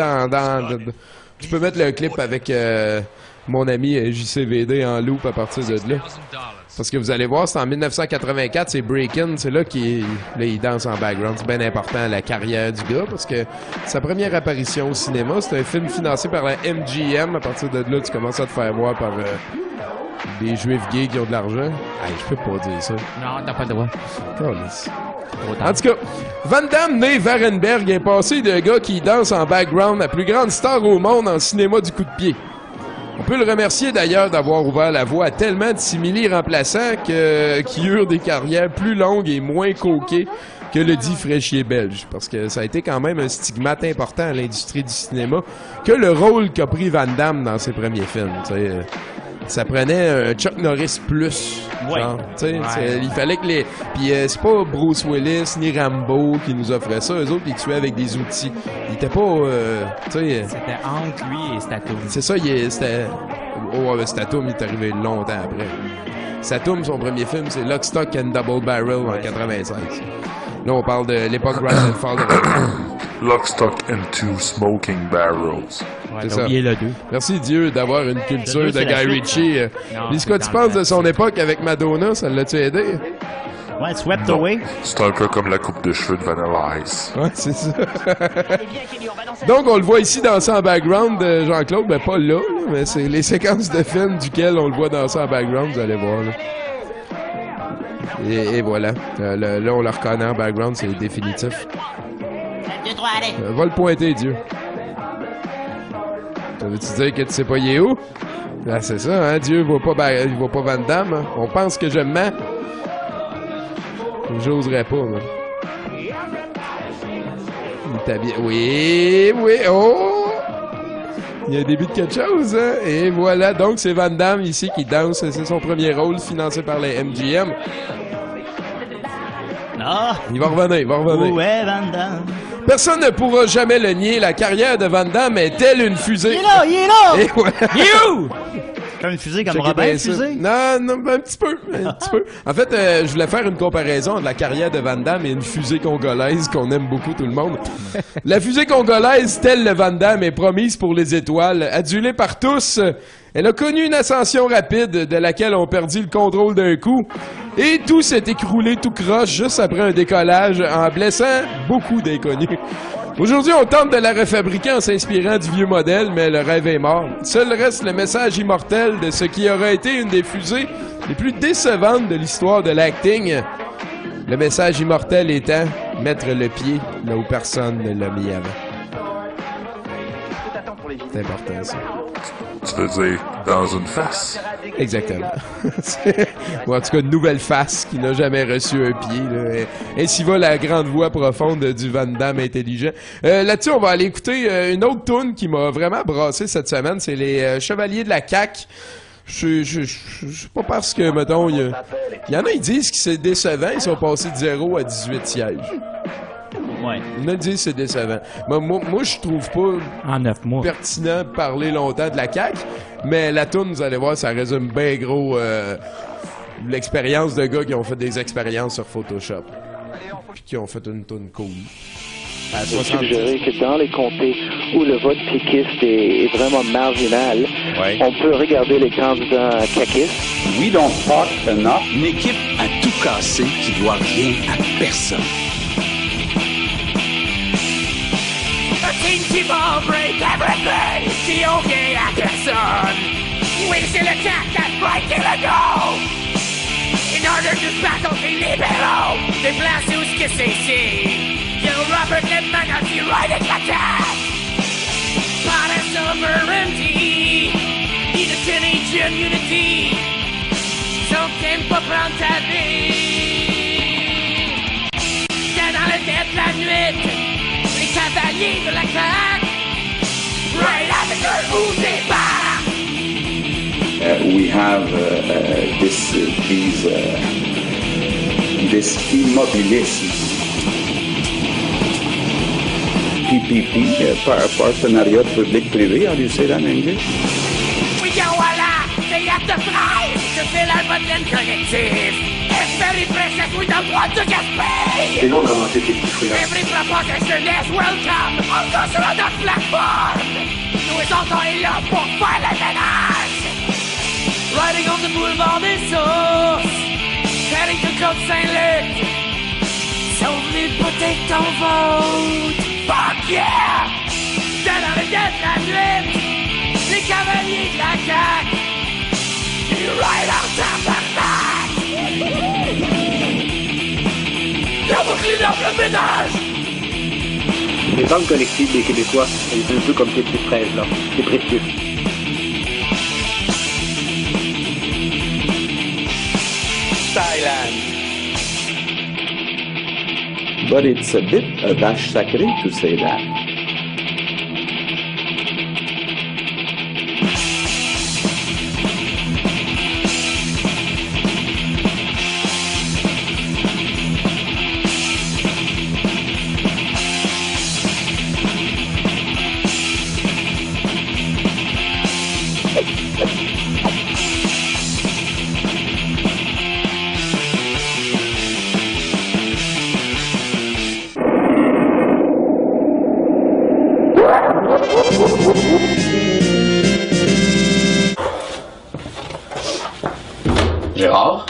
tu peux mettre le clip avec mon ami JCVD en loop à partir de là. Parce que vous allez voir, c'est en 1984, c'est Breakin', c'est là qu'il danse en background. C'est bien important, la carrière du gars, parce que sa première apparition au cinéma, c'est un film financé par la MGM. À partir de là, tu commences à te faire voir par des juifs gays qui ont de l'argent. Hey, je peux pas dire ça. Non, t'as pas le droit. En tout cas, Van Damme, né Varenberg, est passé de gars qui danse en background à la plus grande star au monde en cinéma du coup de pied. On peut le remercier d'ailleurs d'avoir ouvert la voie à tellement de simili-remplaçants qui eurent des carrières plus longues et moins coquées que le dit fraîchier belge. Parce que ça a été quand même un stigmate important à l'industrie du cinéma que le rôle qu'a pris Van Damme dans ses premiers films. Ça prenait un Chuck Norris plus. Ouais. Il fallait que les... Puis c'est pas Bruce Willis ni Rambo qui nous offraient ça. Eux autres, ils tuaient avec des outils. Ils étaient pas... C'était entre lui et Statham. C'est ça, Statham, il est arrivé longtemps après. Statham, son premier film, c'est Lock, Stock and Double Barrel en 96. Là, on parle de l'époque Rise and Fall de Lock, Stock and Two Smoking Barrels. Ouais, c'est ça. Le 2. Merci Dieu d'avoir une culture de Guy Ritchie. Puis ce que tu penses de son époque avec Madonna, ça l'a-tu aidé? Ouais, Swept Away. C'est un peu comme la coupe de cheveux de Vanilla Ice. Ouais, c'est ça. Donc, on le voit ici danser en background de Jean-Claude. Ben, pas là, mais c'est les séquences de films duquel on le voit danser en background, vous allez voir. Là. Et voilà. Là, on le reconnaît en background, c'est définitif. Va le pointer, Dieu. Ça veut-tu dire que tu sais pas il est où? Ben, c'est ça, hein? Dieu voit pas Van Damme. Hein? On pense que je mens. J'oserais pas, moi. Il t'habille. Oui, oh! Il y a un début de quelque chose, hein? Et voilà, donc c'est Van Damme ici qui danse. C'est son premier rôle financé par les MGM. Ah! Il va revenir. Où est Van Damme? Personne ne pourra jamais le nier. La carrière de Van Damme est telle une fusée. Il est là! Et voilà. Il est où? Comme une fusée, comme Robin, fusée? Non, un petit peu. En fait, je voulais faire une comparaison entre la carrière de Van Damme et une fusée congolaise qu'on aime beaucoup, tout le monde. La fusée congolaise, telle le Van Damme, est promise pour les étoiles. Adulée par tous, elle a connu une ascension rapide de laquelle on perdit le contrôle d'un coup. Et tout s'est écroulé tout croche juste après un décollage en blessant beaucoup d'inconnus. Aujourd'hui, on tente de la refabriquer en s'inspirant du vieux modèle, mais le rêve est mort. Seul reste le message immortel de ce qui aura été une des fusées les plus décevantes de l'histoire de l'acting. Le message immortel étant mettre le pied là où personne ne l'a mis avant. C'est important, ça. Tu veux dire dans une face? Exactement. Ou en tout cas, une nouvelle face qui n'a jamais reçu un pied. Là. Ainsi va la grande voix profonde du Van Damme intelligent. Là-dessus, on va aller écouter une autre toune qui m'a vraiment brassé cette semaine. C'est les Chevaliers de la CAQ. Je sais pas parce que, mettons, il y en a, ils disent que c'est décevant. Ils sont passés de 0 à 18 sièges. Ouais. Il me dit c'est décevant. Moi, je trouve pas en 9 mois pertinent de parler longtemps de la CAQ, mais la toune, vous allez voir, ça résume bien gros l'expérience de gars qui ont fait des expériences sur Photoshop. Puis qui ont fait une toune cool. Vous suggérez que dans les comtés où le vote péquiste est vraiment marginal, on peut regarder les candidats caquistes. We don't talk enough. Une équipe à tout casser qui doit rien à personne. Team qui va break everything, qui OK à personne. Oui, c'est le temps à breaker le goal. In order to battle les libéraux, déplacés où ce que c'est ici. Yo, Robert Lippmann a dit right éclatant. Par la sovereignty, ni de Canadian unity. Sauf t'aimes pas prendre ta vie. T'es dans le tête la nuit, les cavaliers de la claque. Right avec eux, vous débarque. We have this immobilisme, PPP, partenariat public-privé. How do you say that in English? Oui, voilà, théâtre de presse, je fais la modèle collective. It's very precious, we don't want to get paid. C'est long d'avoir ces petits fruits-là. Every proposition is welcome, encore sur notre plateforme. Nous entendons là pour faire le ménage. Riding on the boulevard des sources, heading to Côte-Saint-Luc. Sauve-les peut-être ton vote. Fuck yeah! Dans le tête la nuit, les cavaliers de la CAQ. Ils ride en tabarnak. Y'a pas clean up le ménage. L'épargne collective des Québécois, elle est un peu comme ces petites fraises là. C'est précieux. Thailand. But it's a bit a vache sacrée to say that. Gérard?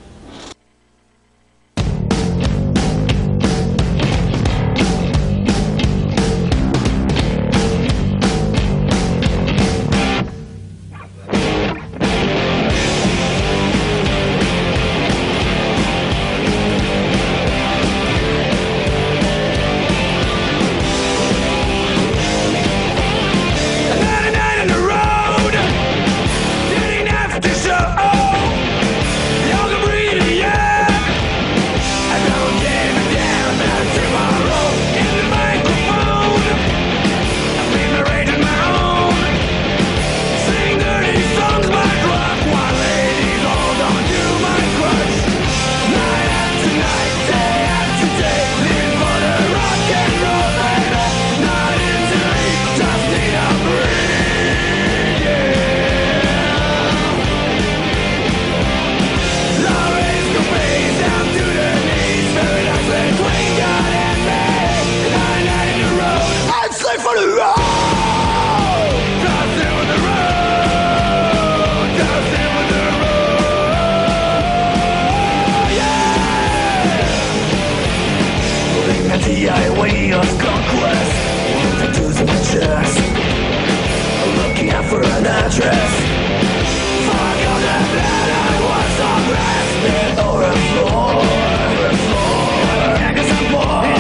Way of conquest, tattoos in my chest, looking out for an address. Fuck all that blood, I was arrested. Overflow, yeah, 'cause I'm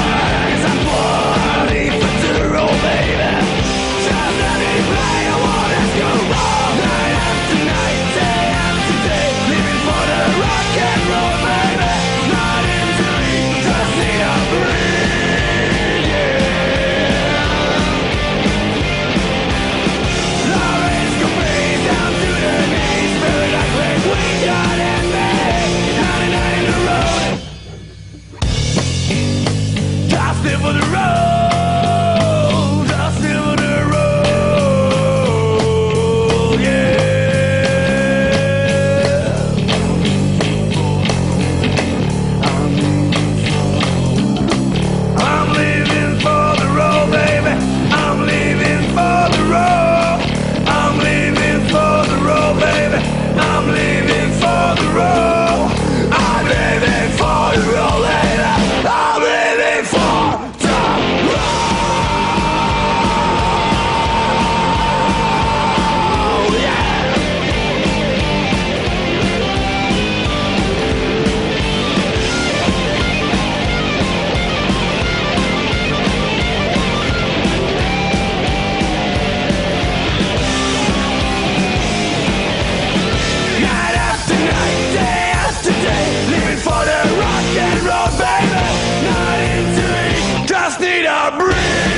poor, leave for zero, baby. Just let me play, I won't ask you wrong. Night after night, day after day, living for the rock and roll, baby. Not into it, just need a breathe. Live for the road, just live for the road, yeah. I'm living for the road, baby. I'm living for the road. I'm living for the road, baby. I'm living for the road. I'm living for the road, baby. I'm living for the I breathe,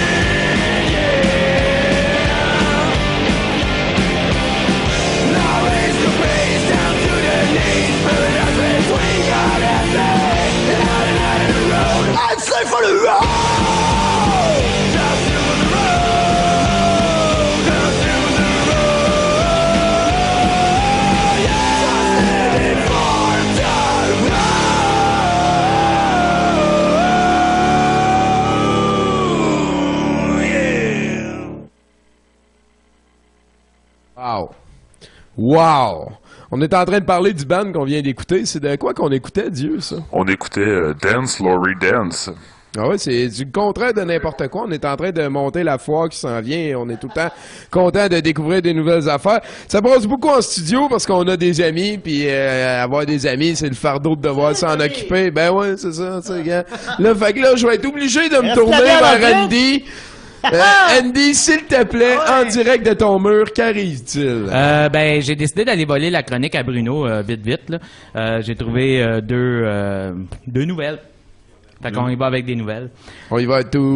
now raise the pace down to the knees, put us between God and man, and out of the road, I'd say for the road, just to the road, just to the road, yeah, just headed for the road, yeah. Wow! On est en train de parler du band qu'on vient d'écouter. C'est de quoi qu'on écoutait, Dieu, ça? On écoutait Dance, Laurie Dance. Ah ouais, c'est du contraire de n'importe quoi. On est en train de monter la foire qui s'en vient et on est tout le temps content de découvrir des nouvelles affaires. Ça brasse beaucoup en studio parce qu'on a des amis, puis avoir des amis, c'est le fardeau de devoir s'en occuper. Ben ouais, c'est ça, tu sais, gars. Là, fait que là, je vais être obligé de me tourner vers Andy. Andy, s'il te plaît, en direct de ton mur, qu'arrive-t-il? Ben, j'ai décidé d'aller voler la chronique à Bruno, vite, là. J'ai trouvé deux nouvelles. Fait qu'on y va avec des nouvelles. On y va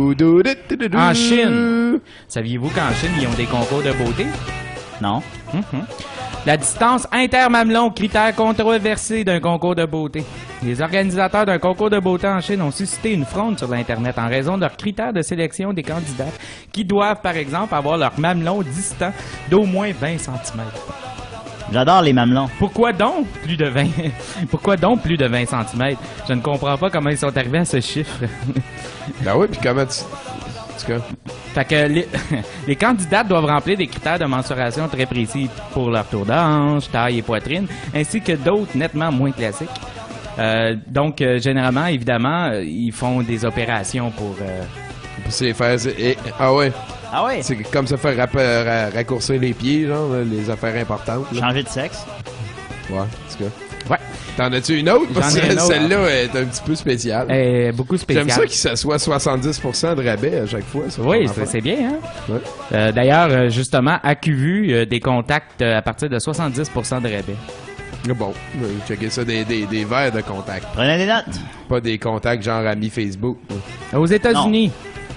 En Chine. Saviez-vous qu'en Chine, ils ont des concours de beauté? Non. La distance intermamelon, critère controversé d'un concours de beauté. Les organisateurs d'un concours de beauté en Chine ont suscité une fronde sur l'Internet en raison de leurs critères de sélection des candidats qui doivent, par exemple, avoir leur mamelon distant d'au moins 20 cm. J'adore les mamelons. Pourquoi donc plus de 20? Pourquoi donc plus de 20 cm? Je ne comprends pas comment ils sont arrivés à ce chiffre. Ben oui, puis comment tu... Fait que les candidates doivent remplir des critères de mensuration très précis pour leur tour de hanche, taille et poitrine, ainsi que d'autres nettement moins classiques. Donc, généralement, évidemment, ils font des opérations pour se les faire... Ah ouais? Ah ouais? C'est comme ça faire raccourcir les pieds, genre, les affaires importantes. Là. Changer de sexe? Ouais, en tout cas. Ouais. T'en as-tu une autre? Parce que celle-là est un petit peu spéciale. Beaucoup spéciale. J'aime ça qu'il s'assoit 70% de rabais à chaque fois. Ça, oui, c'est bien, hein? Ouais. D'ailleurs, justement, AQVU, des contacts à partir de 70% de rabais. Bon, checker ça, des verres de contact. Prenez des notes. Pas des contacts genre amis Facebook. Aux États-Unis,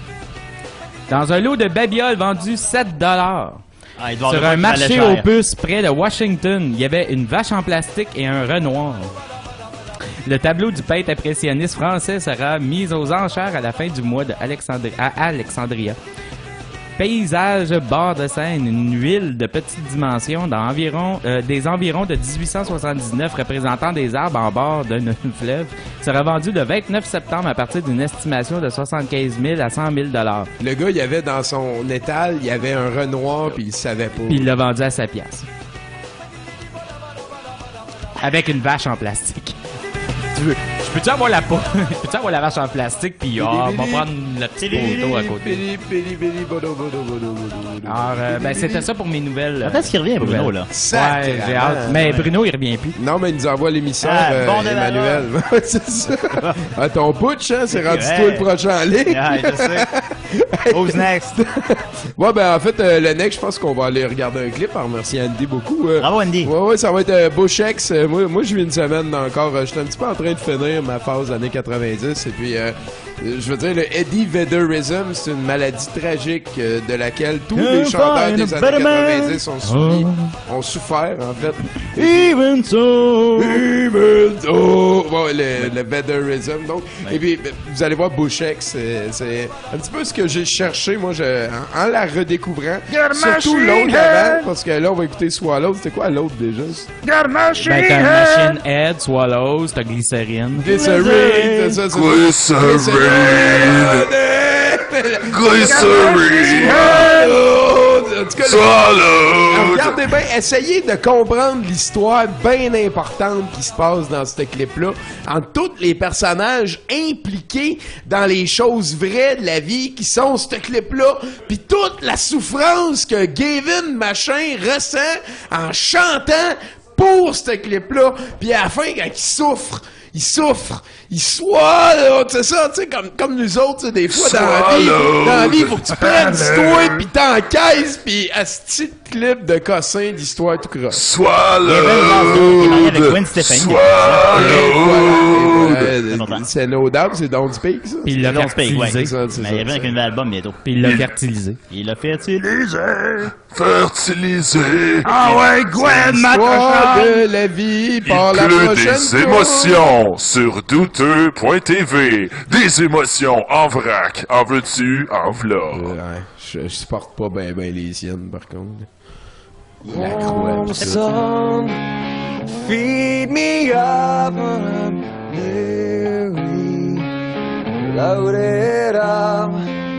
dans un lot de babioles vendu 7$, sur un marché aux puces près de Washington, il y avait une vache en plastique et un renard. Le tableau du peintre impressionniste français sera mis aux enchères à la fin du mois à Alexandria. Paysage bord de Seine, une huile de petite dimension des environs de 1879 représentant des arbres en bord d'un fleuve sera vendu le 29 septembre à partir d'une estimation de 75 000 à 100 000 $. Le gars, il y avait dans son étal, il y avait un renoir puis il savait pas. Puis il l'a vendu à 7$. Avec une vache en plastique. Je peux-tu avoir la peau? Peux-tu avoir la vache en plastique? Puis, on va prendre la petite photo à côté. Alors, ben, c'était ça pour mes nouvelles. Quand est-ce qu'il revient, Bruno, là? Ouais, j'ai hâte. Mais Bruno, il revient plus. Non, mais il nous envoie l'émissaire, Emmanuel. C'est ça. Ah, ton putsch, hein? C'est rendu toi le prochain en ligne. Ouais, je sais. Who's next? Ouais, ben, en fait, le next, je pense qu'on va aller regarder un clip. Merci Andy beaucoup. Bravo, Andy. Ouais, ça va être Bushx. Moi, je vis une semaine encore. J'étais un petit peu en train de finir ma phase années 90 et puis je veux dire, le Eddie Vedderism, c'est une maladie tragique de laquelle tous les chanteurs des années 90 ont souffert, en fait. Even so! Bon, le Vedderism, donc. Et puis, vous allez voir Bushx, c'est un petit peu ce que j'ai cherché, moi, en la redécouvrant. Surtout l'autre avant, parce que là, on va écouter Swallows. C'était quoi l'autre déjà? Ben, t'as Machine Head, Swallows, t'as Glycerine. Glycerine, c'est ça, c'est Glycerine! Regardez bien, essayez de comprendre l'histoire bien importante qui se passe dans ce clip-là, entre tous les personnages impliqués dans les choses vraies de la vie qui sont ce clip-là, puis toute la souffrance que Gavin Machin ressent en chantant pour ce clip-là, puis à la fin, quand il souffre, il souffre, il swallow, c'est ça, tu sais, comme nous autres, des fois, dans la vie, faut que tu prennes l'histoire, pis t'encaisses, pis asti de clip de cossin d'histoire tout croche. Swallowed! C'est No Doubt, c'est Don't Speak, ça. Puis il l'a fertilisé. Mais il revient avec un nouvel album bientôt. Puis il l'a fertilisé. Il l'a fertilisé. Fertilisé. Ah ouais, Gwen, l'histoire de la vie par la prochaine des émotions sur douteux.tv. Des émotions en vrac. En veux-tu, en v'là. Ouais, je supporte pas ben les siennes, par contre. La croix, pis ça. Son, feed me up when I'm weary, loaded up,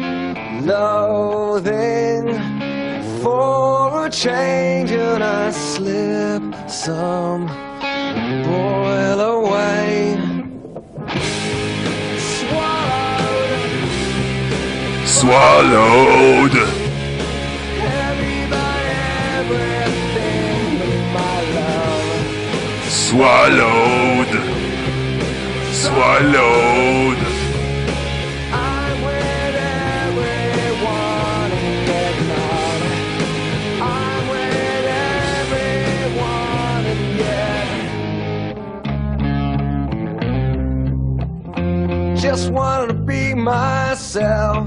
loathing for a change, and I slip some, boil away, Swallowed. Swallowed. Swallowed. I'm with everyone and yet not. I'm with everyone and yet. Just wanted to be myself.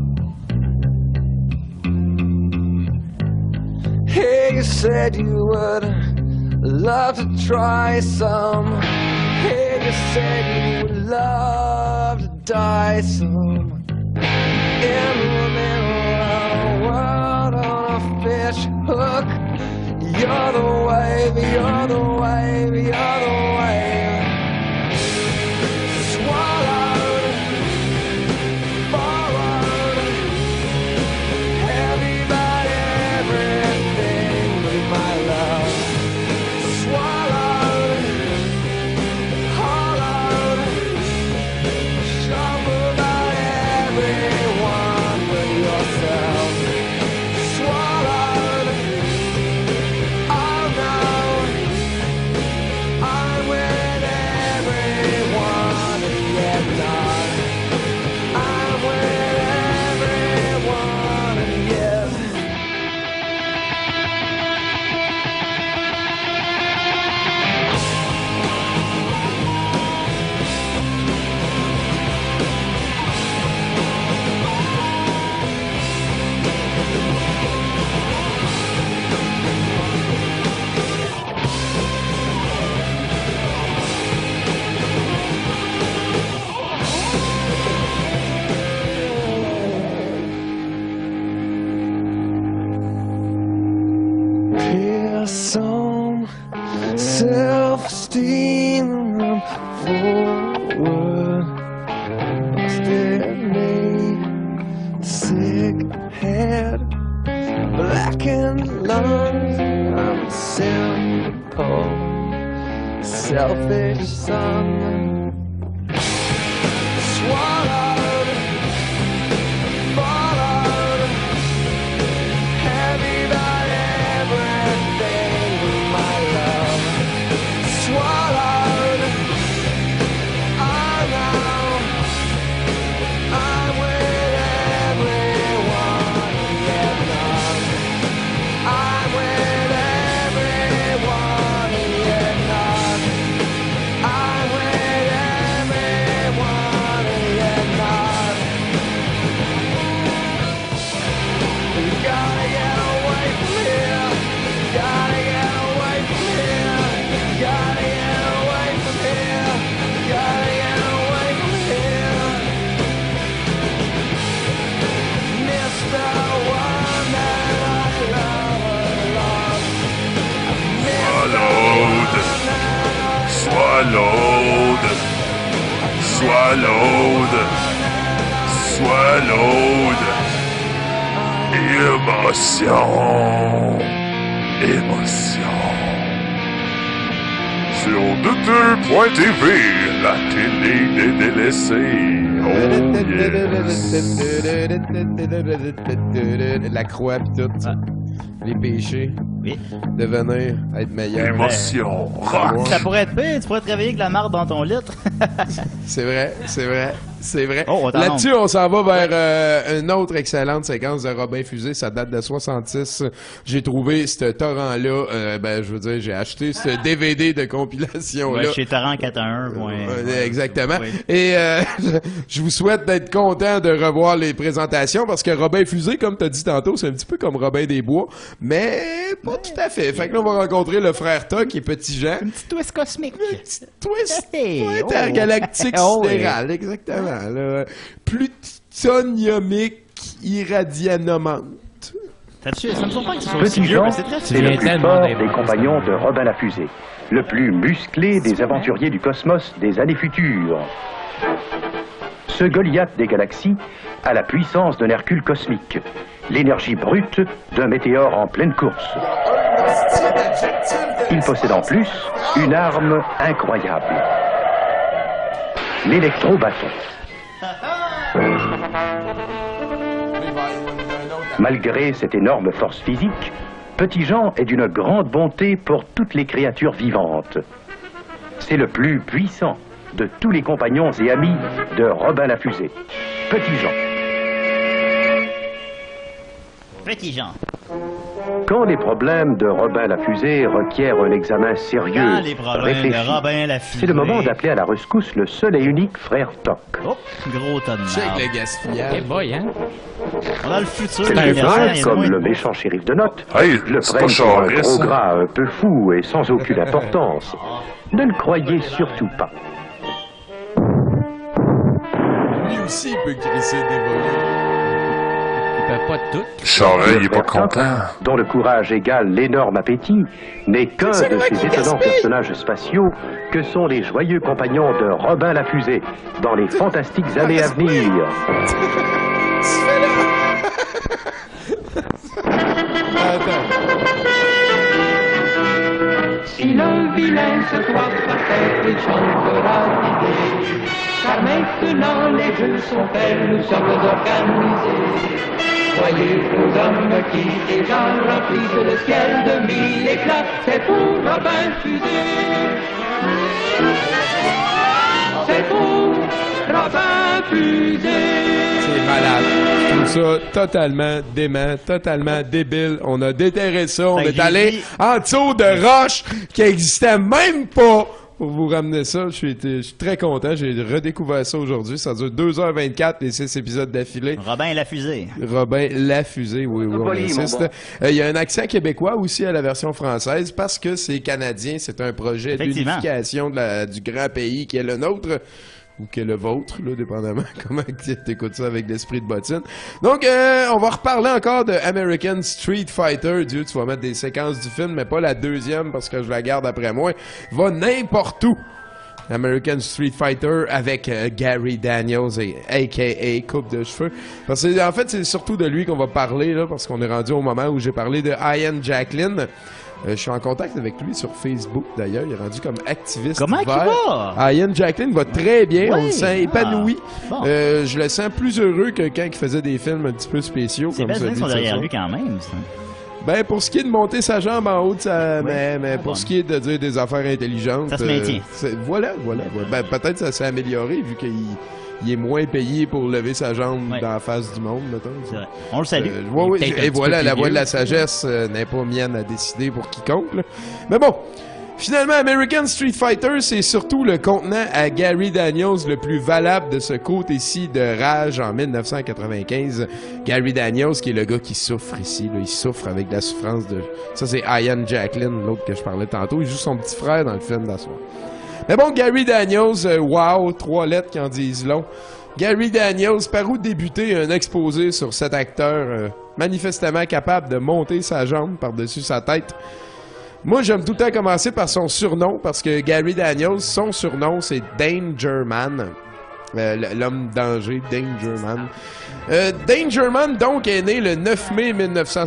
Hey, you said you would love to try some. Hey, you said you would love to die some. In the middle of the world on a fish hook. You're the wave, you're the wave, you're the wave. Swallowed, borrowed, heavy by everything but my love. Swallowed, hollowed, shuffled by everyone but yourself. Swallowed, oh no, I'm with everyone and yet not. I'm with everyone and yet. Pierce on self-esteem and I'm forward. Lost in me, sick head, blackened lungs. I'm simple, selfish son. Swallowed, followed, heavy by everything but my love. Swallowed, oh no, I'm with everyone yet not. I'm with everyone yet not. I'm with everyone yet not. You gotta get away from here. You gotta get away from here. You gotta get away from here. You gotta get away from here. Mr. One that I love lost. Swallowed. Swallowed. Swallowed. Swallowed. Émotion. Émotion. Sur douteux.tv, la télé des délaissés. Oh yes. La croix pis tout. les péchés, oui. devenir, être meilleur. Émotion, rock. Ça pourrait être pire, tu pourrais te réveiller avec la marde dans ton litre. C'est vrai, c'est vrai. C'est vrai. Oh, là-dessus, on s'en va vers une autre excellente séquence de Robin Fusé. Ça date de 66. J'ai trouvé ce torrent-là. Je veux dire, j'ai acheté ce DVD de compilation-là. Ouais, chez Torrent 411. Exactement. Oui. Et je vous souhaite d'être content de revoir les présentations parce que Robin Fusé, comme tu as dit tantôt, c'est un petit peu comme Robin des Bois, mais pas tout à fait. Fait que là, on va rencontrer le frère Toc et Petit Jean. Un petit twist cosmique. Un petit twist intergalactique sidéral, exactement. Là, plutoniumique irradianomante. Ça me surprend que ce soit Petit aussi vieux, Jean, mais c'est très c'est le plus fort des compagnons de Robin la Fusée, le plus musclé des aventuriers du cosmos des années futures. Ce Goliath des galaxies a la puissance d'un Hercule cosmique, l'énergie brute d'un météore en pleine course. Il possède en plus une arme incroyable, l'électro-bâton. Malgré cette énorme force physique, Petit Jean est d'une grande bonté pour toutes les créatures vivantes. C'est le plus puissant de tous les compagnons et amis de Robin la Fusée. Petit Jean. Petit Jean. Quand les problèmes de Robin la Fusée requièrent un examen sérieux, Quand les problèmes réfléchi, de Robin la Fusée. c'est le moment d'appeler à la rescousse le seul et unique frère Toc. Oh, gros tas de merde. Check le gaspillage. Eh boy, hein? On a le futur. C'est un frère comme le méchant shérif de note. Hey, le c'est prenne pas pour un Charest, gros ça. gras un peu fou et sans aucune importance. Ne le croyez surtout pas. Lui aussi, il peut crisser des volets. Ils peuvent pas tout. Charest, il est pas frère Toc, content. dont le courage égale l'énorme appétit, n'est qu'un de ces étonnants personnages spatiaux que sont les joyeux compagnons de Robin la Fusée dans les fantastiques années à venir. Si le vilain se croit par tête, il chantera l'idée. Car maintenant les jeux sont faits, nous sommes organisés. Voyez vos hommes qui déjà remplissent le ciel de mille éclats, c'est pour Robin Fusée. C'est pour Robin Fusée. C'est malade. Je trouve ça totalement dément, totalement débile. On a déterré ça. On est allé en dessous de roches qui n'existaient même pas pour vous ramener ça. Je suis très content. J'ai redécouvert ça aujourd'hui. Ça dure 2h24, les 6 épisodes d'affilée. Robin la Fusée. Robin la Fusée, oui, on insiste. Il y a un accent québécois aussi à la version française parce que c'est canadien. C'est un projet d'unification du grand pays qui est le nôtre. Ou que le vôtre, là, dépendamment comment t'écoutes ça avec l'esprit de bottine. Donc, on va reparler encore de American Street Fighter. Dieu, tu vas mettre des séquences du film, mais pas la deuxième parce que je la garde après moi. Va n'importe où. American Street Fighter avec Gary Daniels et a.k.a. coupe de cheveux. Parce que, en fait, c'est surtout de lui qu'on va parler, là, parce qu'on est rendu au moment où j'ai parlé de Ian Jacqueline. Je suis en contact avec lui sur Facebook, d'ailleurs. Il est rendu comme activiste. Comment il va? Ian Jacqueline va très bien. Oui. On le sent épanoui. Bon. Je le sens plus heureux que quand il faisait des films un petit peu spéciaux. C'est belles années sont derrière lui quand même, ça. Ben, pour ce qui est de monter sa jambe en haut de sa... mais pour ce qui est de dire des affaires intelligentes... Ça se maintient. Voilà. Ben, peut-être ça s'est amélioré, vu qu'il est moins payé pour lever sa jambe dans la face du monde, mettons. C'est vrai. On le salue. Et voilà, la voix de la sagesse n'est pas mienne à décider pour quiconque. Là. Mais bon, finalement, American Street Fighter, c'est surtout le contenant à Gary Daniels le plus valable de ce côté-ci de Rage en 1995. Gary Daniels, qui est le gars qui souffre ici. Là, il souffre avec la souffrance de... Ça, c'est Ian Jacqueline, l'autre que je parlais tantôt. Il joue son petit frère dans le film d'asseoir. Mais bon, Gary Daniels, wow, 3 lettres qui en disent long. Gary Daniels, par où débuter un exposé sur cet acteur manifestement capable de monter sa jambe par-dessus sa tête? Moi, j'aime tout le temps commencer par son surnom, parce que Gary Daniels, son surnom, c'est Danger Man. L'homme danger, Danger Man. Danger Man, donc, est né le 9 mai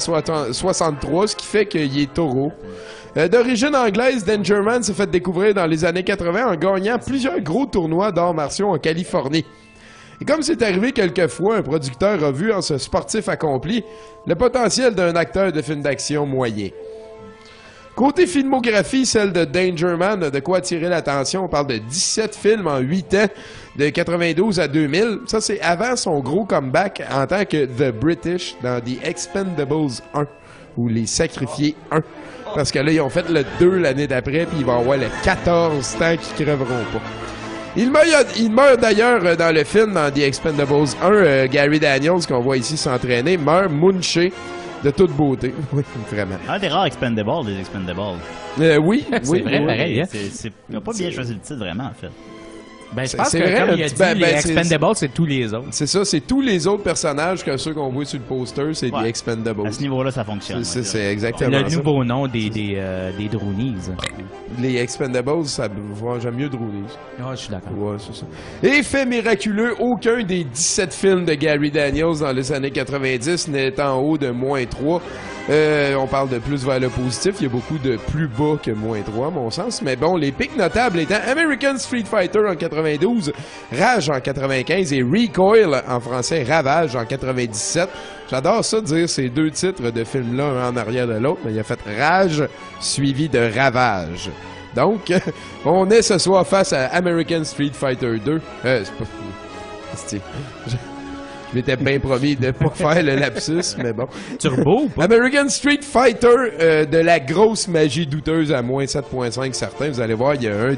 1963, ce qui fait qu'il est taureau. D'origine anglaise, Danger Man s'est fait découvrir dans les années 80 en gagnant plusieurs gros tournois d'arts martiaux en Californie. Et comme c'est arrivé quelquefois, un producteur a vu en ce sportif accompli le potentiel d'un acteur de film d'action moyen. Côté filmographie, celle de Danger Man a de quoi attirer l'attention. On parle de 17 films en 8 ans, de 92 à 2000. Ça, c'est avant son gros comeback en tant que The British dans The Expendables 1, ou Les Sacrifiés 1. Parce que là, ils ont fait le 2 l'année d'après, puis il va y avoir le 14 tant qu'ils crèveront pas. Il meurt d'ailleurs dans le film, dans The Expendables 1, Gary Daniels, qu'on voit ici s'entraîner, meurt munché de toute beauté. Oui, vraiment. Un des rares Expendables, les Expendables. Oui, c'est vrai, pareil. Hein? Il n'a pas bien choisi le titre, vraiment, en fait. Ben, je pense que vrai, comme il a dit, les Expendables, c'est tous les autres. C'est ça, c'est tous les autres personnages que ceux qu'on voit sur le poster, c'est des Expendables. À ce niveau-là, ça fonctionne. C'est exactement ça. Le nouveau nom des Droonies. Les Expendables, j'aime mieux Droonies. Ah, je suis d'accord. Ouais, c'est ça. Et fait miraculeux, aucun des 17 films de Gary Daniels dans les années 90 n'est en haut de -3. On parle de plus vers le positif. Il y a beaucoup de plus bas que -3, à mon sens. Mais bon, les pics notables étant American Street Fighter en 92, Rage en 95 et Recoil, en français Ravage, en 97. J'adore ça dire ces deux titres de films-là, un en arrière de l'autre. Mais il a fait Rage suivi de Ravage. Donc, on est ce soir face à American Street Fighter 2. C'est pas... Je m'étais bien promis de pas faire le lapsus, mais bon. Turbo? American Street Fighter, de la grosse magie douteuse à moins 7.5 certains. Vous allez voir, il y a un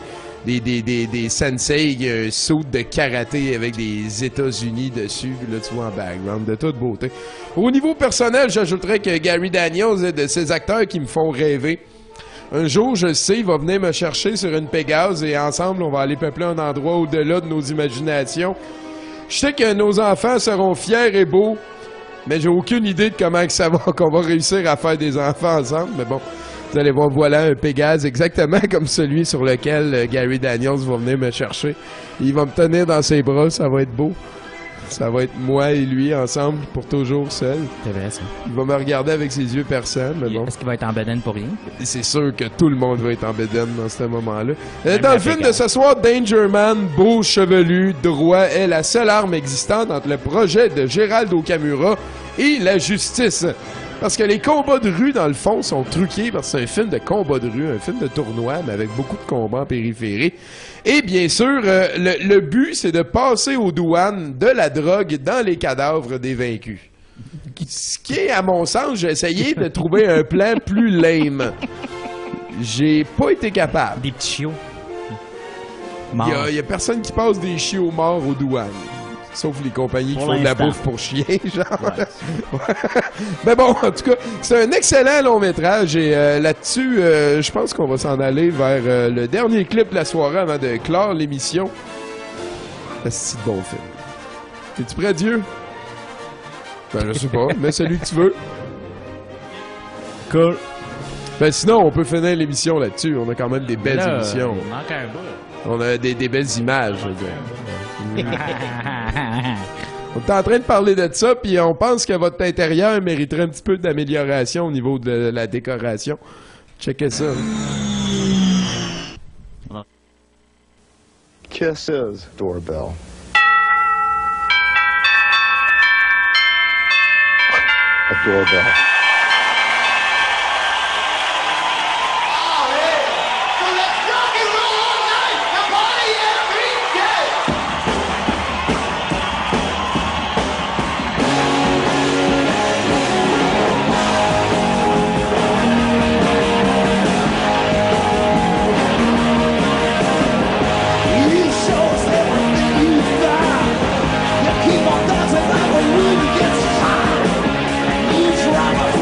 des sensei, un saut de karaté avec des États-Unis dessus. Là, tu vois en background, de toute beauté. Au niveau personnel, j'ajouterais que Gary Daniels est de ces acteurs qui me font rêver. Un jour, je le sais, il va venir me chercher sur une Pégase et ensemble, on va aller peupler un endroit au-delà de nos imaginations. Je sais que nos enfants seront fiers et beaux, mais j'ai aucune idée de comment que ça va, qu'on va réussir à faire des enfants ensemble. Mais bon, vous allez voir, voilà un Pégase exactement comme celui sur lequel Gary Daniels va venir me chercher. Il va me tenir dans ses bras, ça va être beau. Ça va être moi et lui ensemble pour toujours seul. C'est vrai, ça. Il va me regarder avec ses yeux perçants, mais bon. Est-ce qu'il va être en bedaine pour rien? C'est sûr que tout le monde va être en bedaine dans ce moment-là. Dans le film de ce soir, Danger Man, beau, chevelu, droit, est la seule arme existante entre le projet de Gérald Okamura et la justice. Parce que les combats de rue, dans le fond, sont truqués parce que c'est un film de combat de rue, un film de tournoi, mais avec beaucoup de combats en périphérie. Et bien sûr, le but, c'est de passer aux douanes de la drogue dans les cadavres des vaincus. Ce qui est, à mon sens, j'ai essayé de trouver un plan plus lame. J'ai pas été capable. Des petits chiots. Il y a personne qui passe des chiots morts aux douanes. Sauf les compagnies qui font de la bouffe pour chiens, genre. Ouais. Mais bon, en tout cas, c'est un excellent long métrage et là-dessus, je pense qu'on va s'en aller vers le dernier clip de la soirée avant de clore l'émission. C'est un bon film. Es-tu prêt, Dieu? Ben, je sais pas, mais celui que tu veux. Cool. Ben, sinon, on peut finir l'émission là-dessus. On a quand même des belles émissions. Il manque un bout. On a des belles images. On est en train de parler de ça, puis on pense que votre intérieur mériterait un petit peu d'amélioration au niveau de la décoration. Checkez ça. Kisses doorbell. A doorbell. Keep on dancing like a really gets high. You try to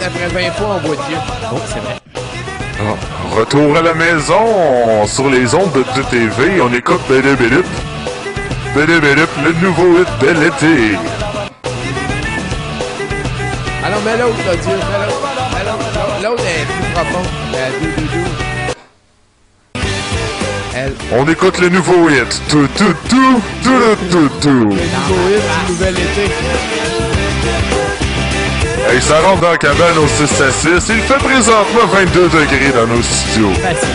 après 20 fois, on voit Dieu. Oh, c'est vrai. Retour à la maison sur les ondes de TV. On écoute Bédé Bédup. Bédé Bédup, le nouveau hit de l'été. Alors, mais l'autre, là, Dieu. L'autre est plus profond. On écoute le nouveau hit. Tout. Le nouveau hit du nouvel été. Hey, ça rentre dans la cabane au 6 à 6. Il fait présentement 22 degrés dans nos studios. Facile.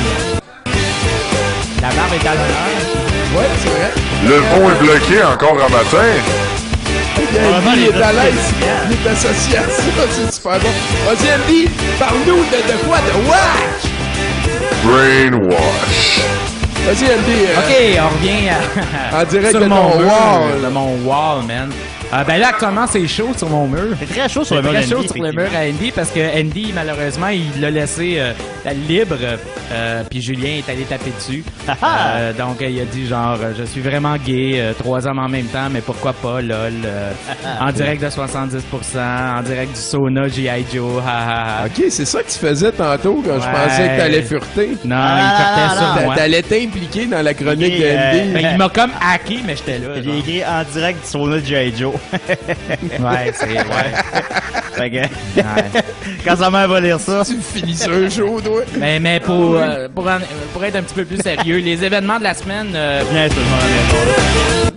La barbe est à l'honneur. Ouais, c'est vrai. Le pont est bloqué encore un matin. Andy est à l'aise. Il est associé à ça. C'est super bon. Vas-y, Andy, parle-nous de quoi? De Watch! Brainwash. Vas-y, Andy. OK, on revient en direct sur de mon ton wall. De mon wall, man. Ben là, actuellement, c'est chaud sur mon mur. C'est très chaud sur le mur d'Andy. C'est très chaud sur le mur à Andy parce que Andy, malheureusement, il l'a laissé libre. Puis Julien est allé taper dessus. Donc, il a dit genre, je suis vraiment gay, 3 hommes en même temps, mais pourquoi pas, lol. En direct de 70%, en direct du sauna G.I. Joe. OK, c'est ça que tu faisais tantôt quand je pensais que t'allais fureter. Non, il furetait sur moi. T'allais t'impliquer dans la chronique d'Andy. Il m'a comme hacké, mais j'étais là. J'ai écrit en direct du sauna G.I. Joe. Ouais, c'est... Ouais. Fait que... Quand sa mère va lire ça... Tu finis sur un jour, toi. Mais pour être un petit peu plus sérieux, les événements de la semaine... Viens, tout le monde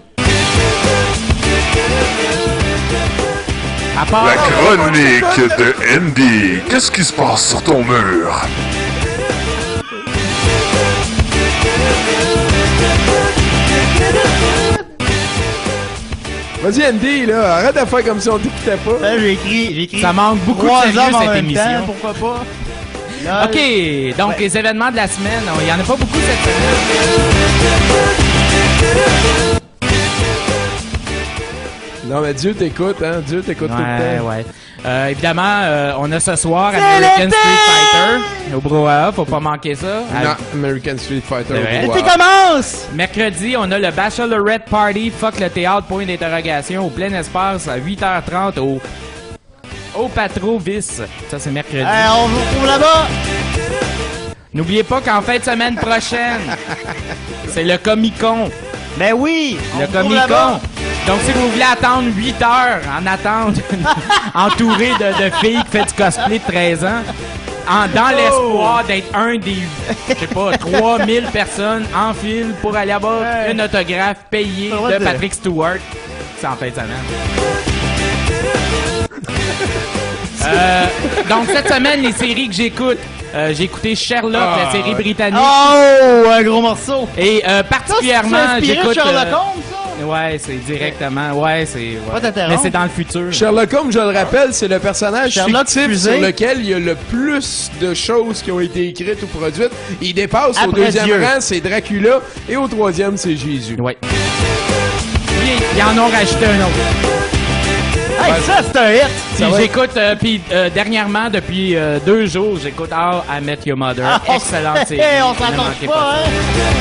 La chronique de Andy. Qu'est-ce qui se passe sur ton mur? Vas-y, Andy, là, arrête de faire comme si on t'écoutait pas. J'ai écrit... Ça manque beaucoup de sérieux, cette émission. Temps, pourquoi pas? Là, OK, donc les événements de la semaine, il n'y en a pas beaucoup cette semaine. Non, mais Dieu t'écoute, hein? Dieu t'écoute tout le temps. Ouais. Évidemment, on a ce soir American Street Fighter au Brouhaha, faut pas manquer ça. Non, American Street Fighter au L'été commence! Mercredi, on a le Bachelorette Party, fuck le théâtre, point d'interrogation, au plein espace à 8h30 au Patrovis. Ça, c'est mercredi. On vous retrouve là-bas! N'oubliez pas qu'en fin de semaine prochaine, c'est le Comic-Con. Ben oui! Le Comic-Con. Donc, si vous voulez attendre 8 heures en attente, entouré de filles qui font du cosplay de 13 ans, dans l'espoir d'être un des, je sais pas, 3000 personnes en file pour aller avoir un autographe payé de Patrick Stewart, c'est en fin de semaine. Donc, cette semaine, les séries que j'écoute, j'ai écouté Sherlock, la série britannique. Oh, un gros morceau! Et particulièrement, j'écoute... Sherlock Holmes, ça? Ouais, c'est directement. Ouais, c'est. Ouais. Mais c'est dans le futur. Sherlock Holmes, je le rappelle, c'est le personnage fictif Fusée. sur lequel il y a le plus de choses qui ont été écrites ou produites. Il dépasse au Après deuxième Dieu. rang, c'est Dracula, et au troisième, c'est Jésus. Ouais. Puis, ils en ont rajouté un autre. Hey, ça, c'est un hit! Puis j'écoute, dernièrement, depuis 2 jours, j'écoute How I Met Your Mother. Excellente série. On s'en compte pas, hein?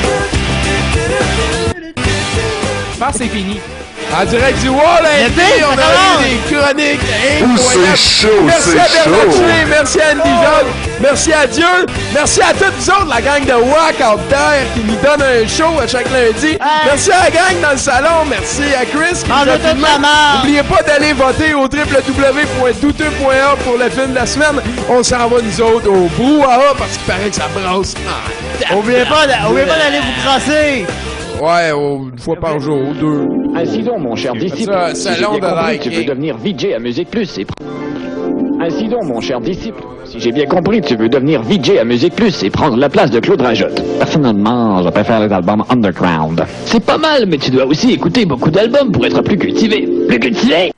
Je pense que c'est fini. En direct du Wall, on a eu des chroniques incroyables. C'est chaud, merci à Bernatchez, merci à Andy Jacques, merci à Dieu, merci à toutes vous autres, la gang de Wack Out There qui nous donne un show à chaque lundi. Merci à la gang dans le salon, merci à Chris qui nous a filmé. N'oubliez pas d'aller voter au www.douteux.org pour le film de la semaine. On s'en va nous autres au Brouhaha parce qu'il paraît que ça brasse. Oubliez pas d'aller vous crosser! Ouais, une fois par jour, ou 2. Ainsi donc, mon cher disciple, si j'ai bien compris, tu veux devenir VJ à Musique Plus et... Ainsi donc, mon cher disciple, si j'ai bien compris, tu veux devenir VJ à Musique Plus et prendre la place de Claude Rajotte. Personnellement, je préfère les albums underground. C'est pas mal, mais tu dois aussi écouter beaucoup d'albums pour être plus cultivé. Plus cultivé!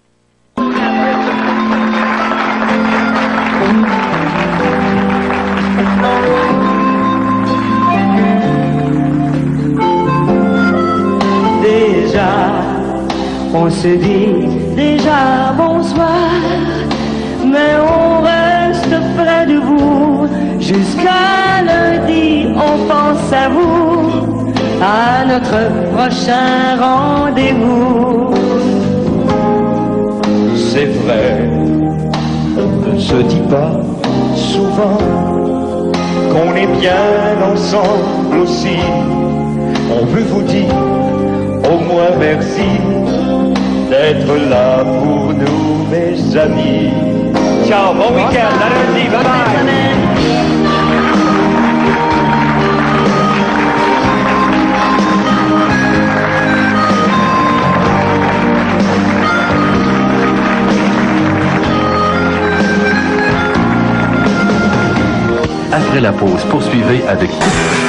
On se dit déjà bonsoir, mais on reste près de vous. Jusqu'à lundi, on pense à vous, à notre prochain rendez-vous. C'est vrai, se dit pas souvent qu'on est bien ensemble aussi. On veut vous dire au moins merci d'être là pour nous, mes amis. Ciao, bon week-end, à lundi, bye bye. Après la pause, poursuivez avec...